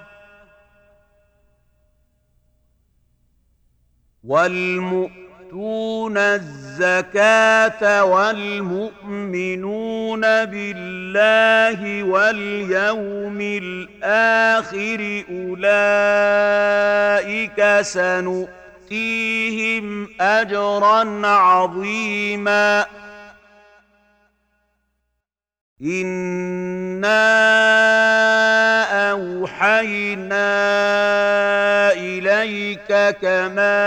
والمؤتون الزكاة والمؤمنون بالله واليوم الآخر أولئك سنؤتيهم أجرا عظيما إنا أوحينا إليك إليك كما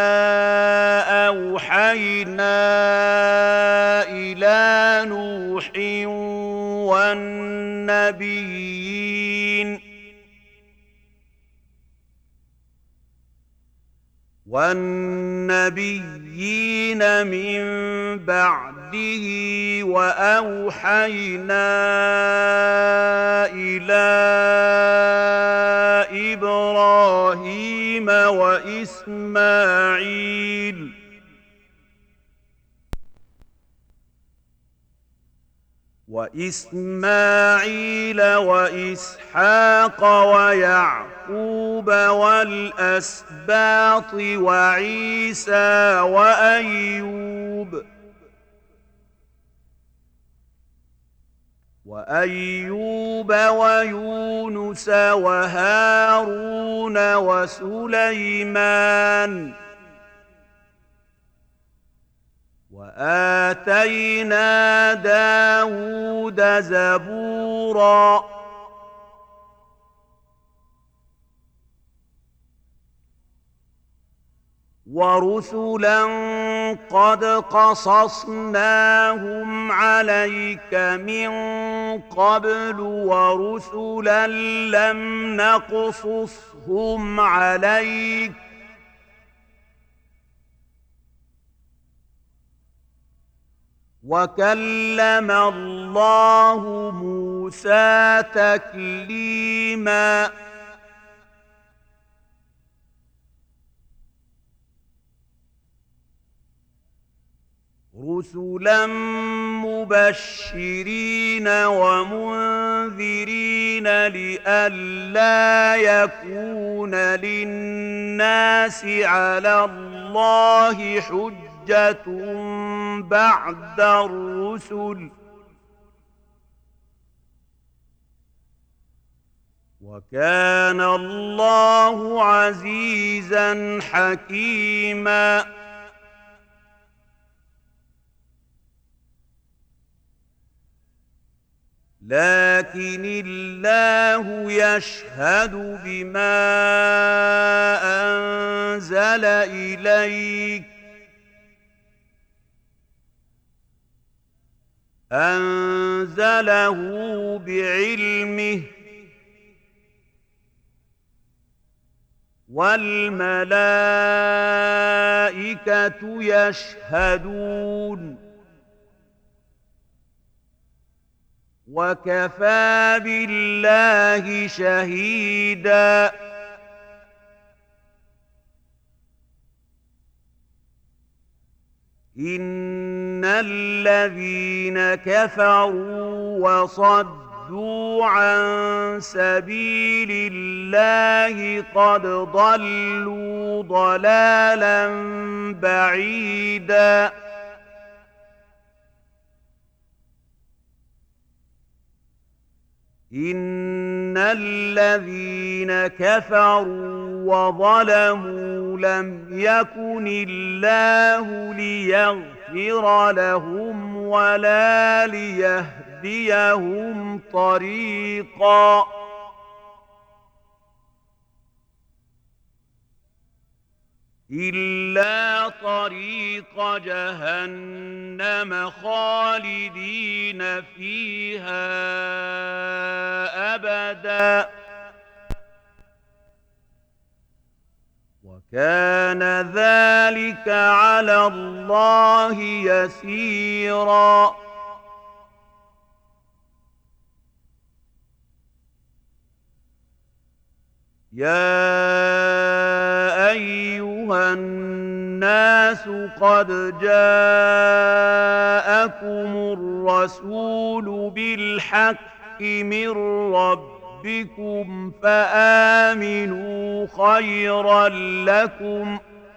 أوحينا إلى نوح والنبيين من بعده وأوحينا إلى إبراهيم وإسماعيل وإسحاق ويعقوب والأسباط وعيسى وأيوب ويونس وهارون وسليمان وآتينا داود زبورا ورسلا قد قصصناهم عليك من قبل ورسلا لم نقصصهم عليك وكلم الله موسى تكليما رسلا مبشرين ومنذرين لئلا يكون للناس على الله حجة بعد الرسل وكان الله عزيزا حكيما لكن الله يشهد بما أنزل إليك أنزله بعلمه والملائكة يشهدون وكفى بالله شهيدا إن الذين كفروا وصدوا عن سبيل الله قد ضلوا ضلالا بعيدا إن الذين كفروا وظلموا لم يكن الله ليغفر لهم ولا ليهديهم طريقا إلا طريق جهنم خالدين فيها أبدا وكان ذلك على الله يسيرا يا أيها الناس قد جاءكم الرسول بالحق من ربكم فآمنوا خيرا لكم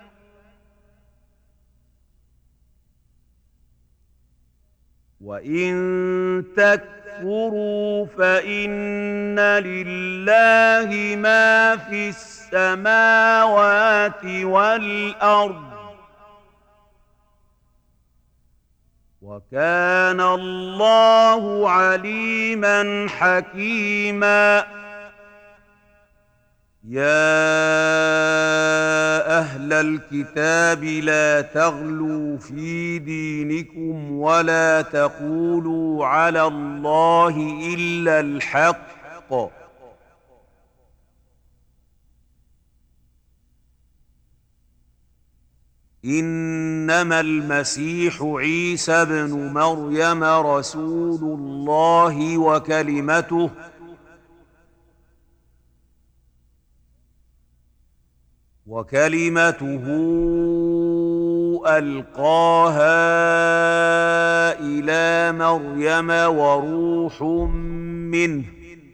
وإن تكفروا فإن لله ما في السماوات والأرض وكان الله عليما حكيما يا أهل الكتاب لا تغلوا في دينكم ولا تقولوا على الله إلا الحق، إنما المسيح عيسى بن مريم رسول الله وكلمته ألقاها إلى مريم وروح منه،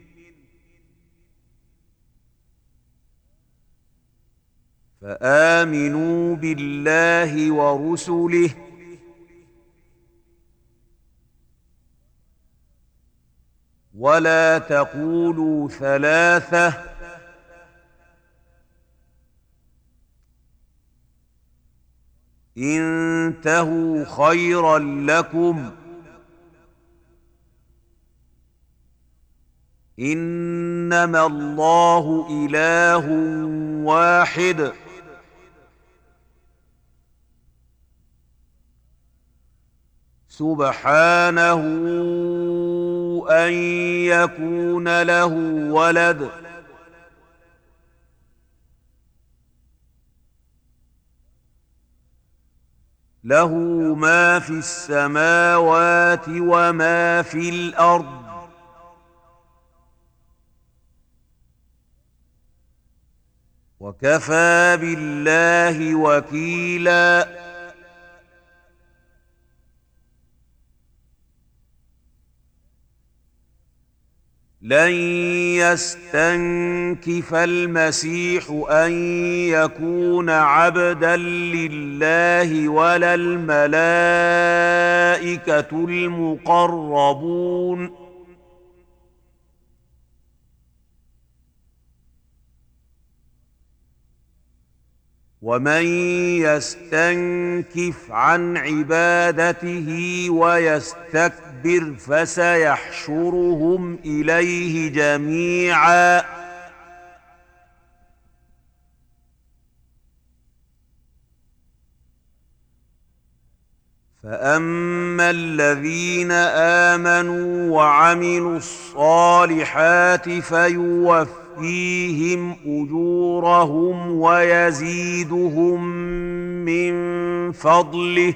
فآمنوا بالله ورسله ولا تقولوا ثلاثة، انتهوا خيرا لكم، إنما الله إله واحد سبحانه أن يكون له ولد، له ما في السماوات وما في الأرض، وكفى بالله وكيلا. لن يستنكف المسيح أن يكون عبدا لله ولا الملائكة المقربون، ومن يستنكف عن عبادته ويستكبر فسيحشرهم إليه جميعا، فأما الذين آمنوا وعملوا الصالحات فيوفيهم أجورهم ويزيدهم من فضله،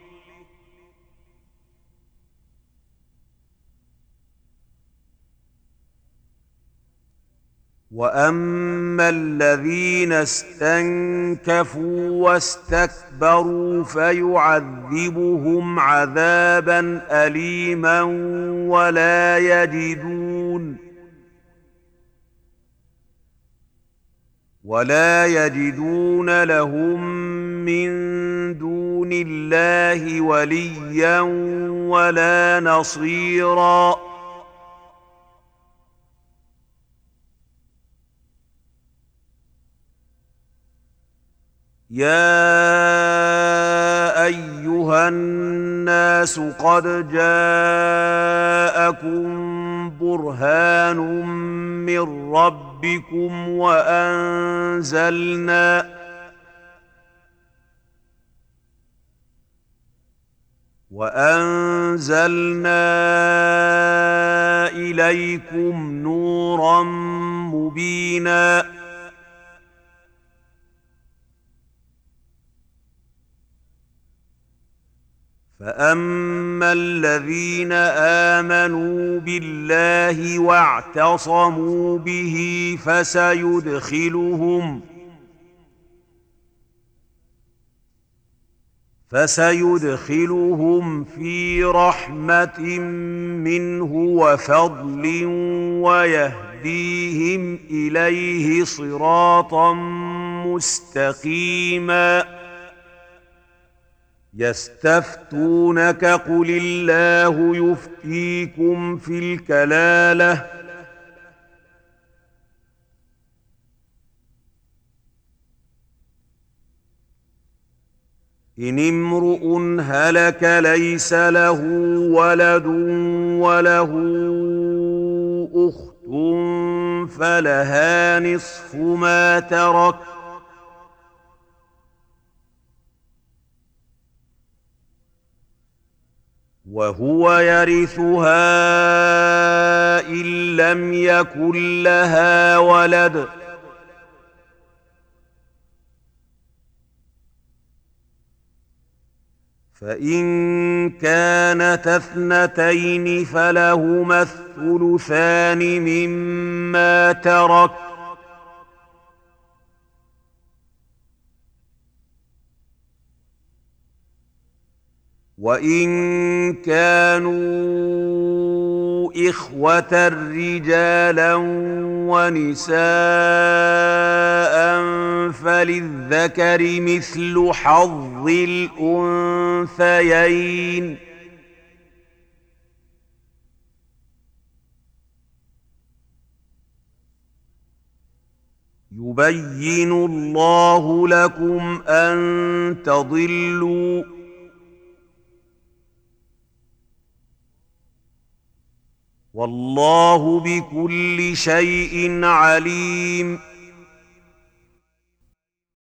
وأما الذين استنكفوا واستكبروا فيعذبهم عذابا أليما ولا يجدون لهم من دون الله وليا ولا نصيرا. يا أيها الناس قد جاءكم برهان من ربكم وأنزلنا إليكم نورا مبينا. فأما الذين آمنوا بالله واعتصموا به فسيدخلهم في رحمة منه وفضل ويهديهم إليه صراطا مستقيما. يستفتونك قل الله يفتيكم في الكلالة إن امرؤ هلك ليس له ولد وله أخت فلها نصف ما ترك وهو يرثها إن لم يكن لها ولد فإن كانتا اثنتين فلهما الثلثان مما ترك وإن كانوا إخوة رجالا ونساء فللذكر مثل حظ الأنثيين يبين الله لكم أن تضلوا والله بكل شيء عليم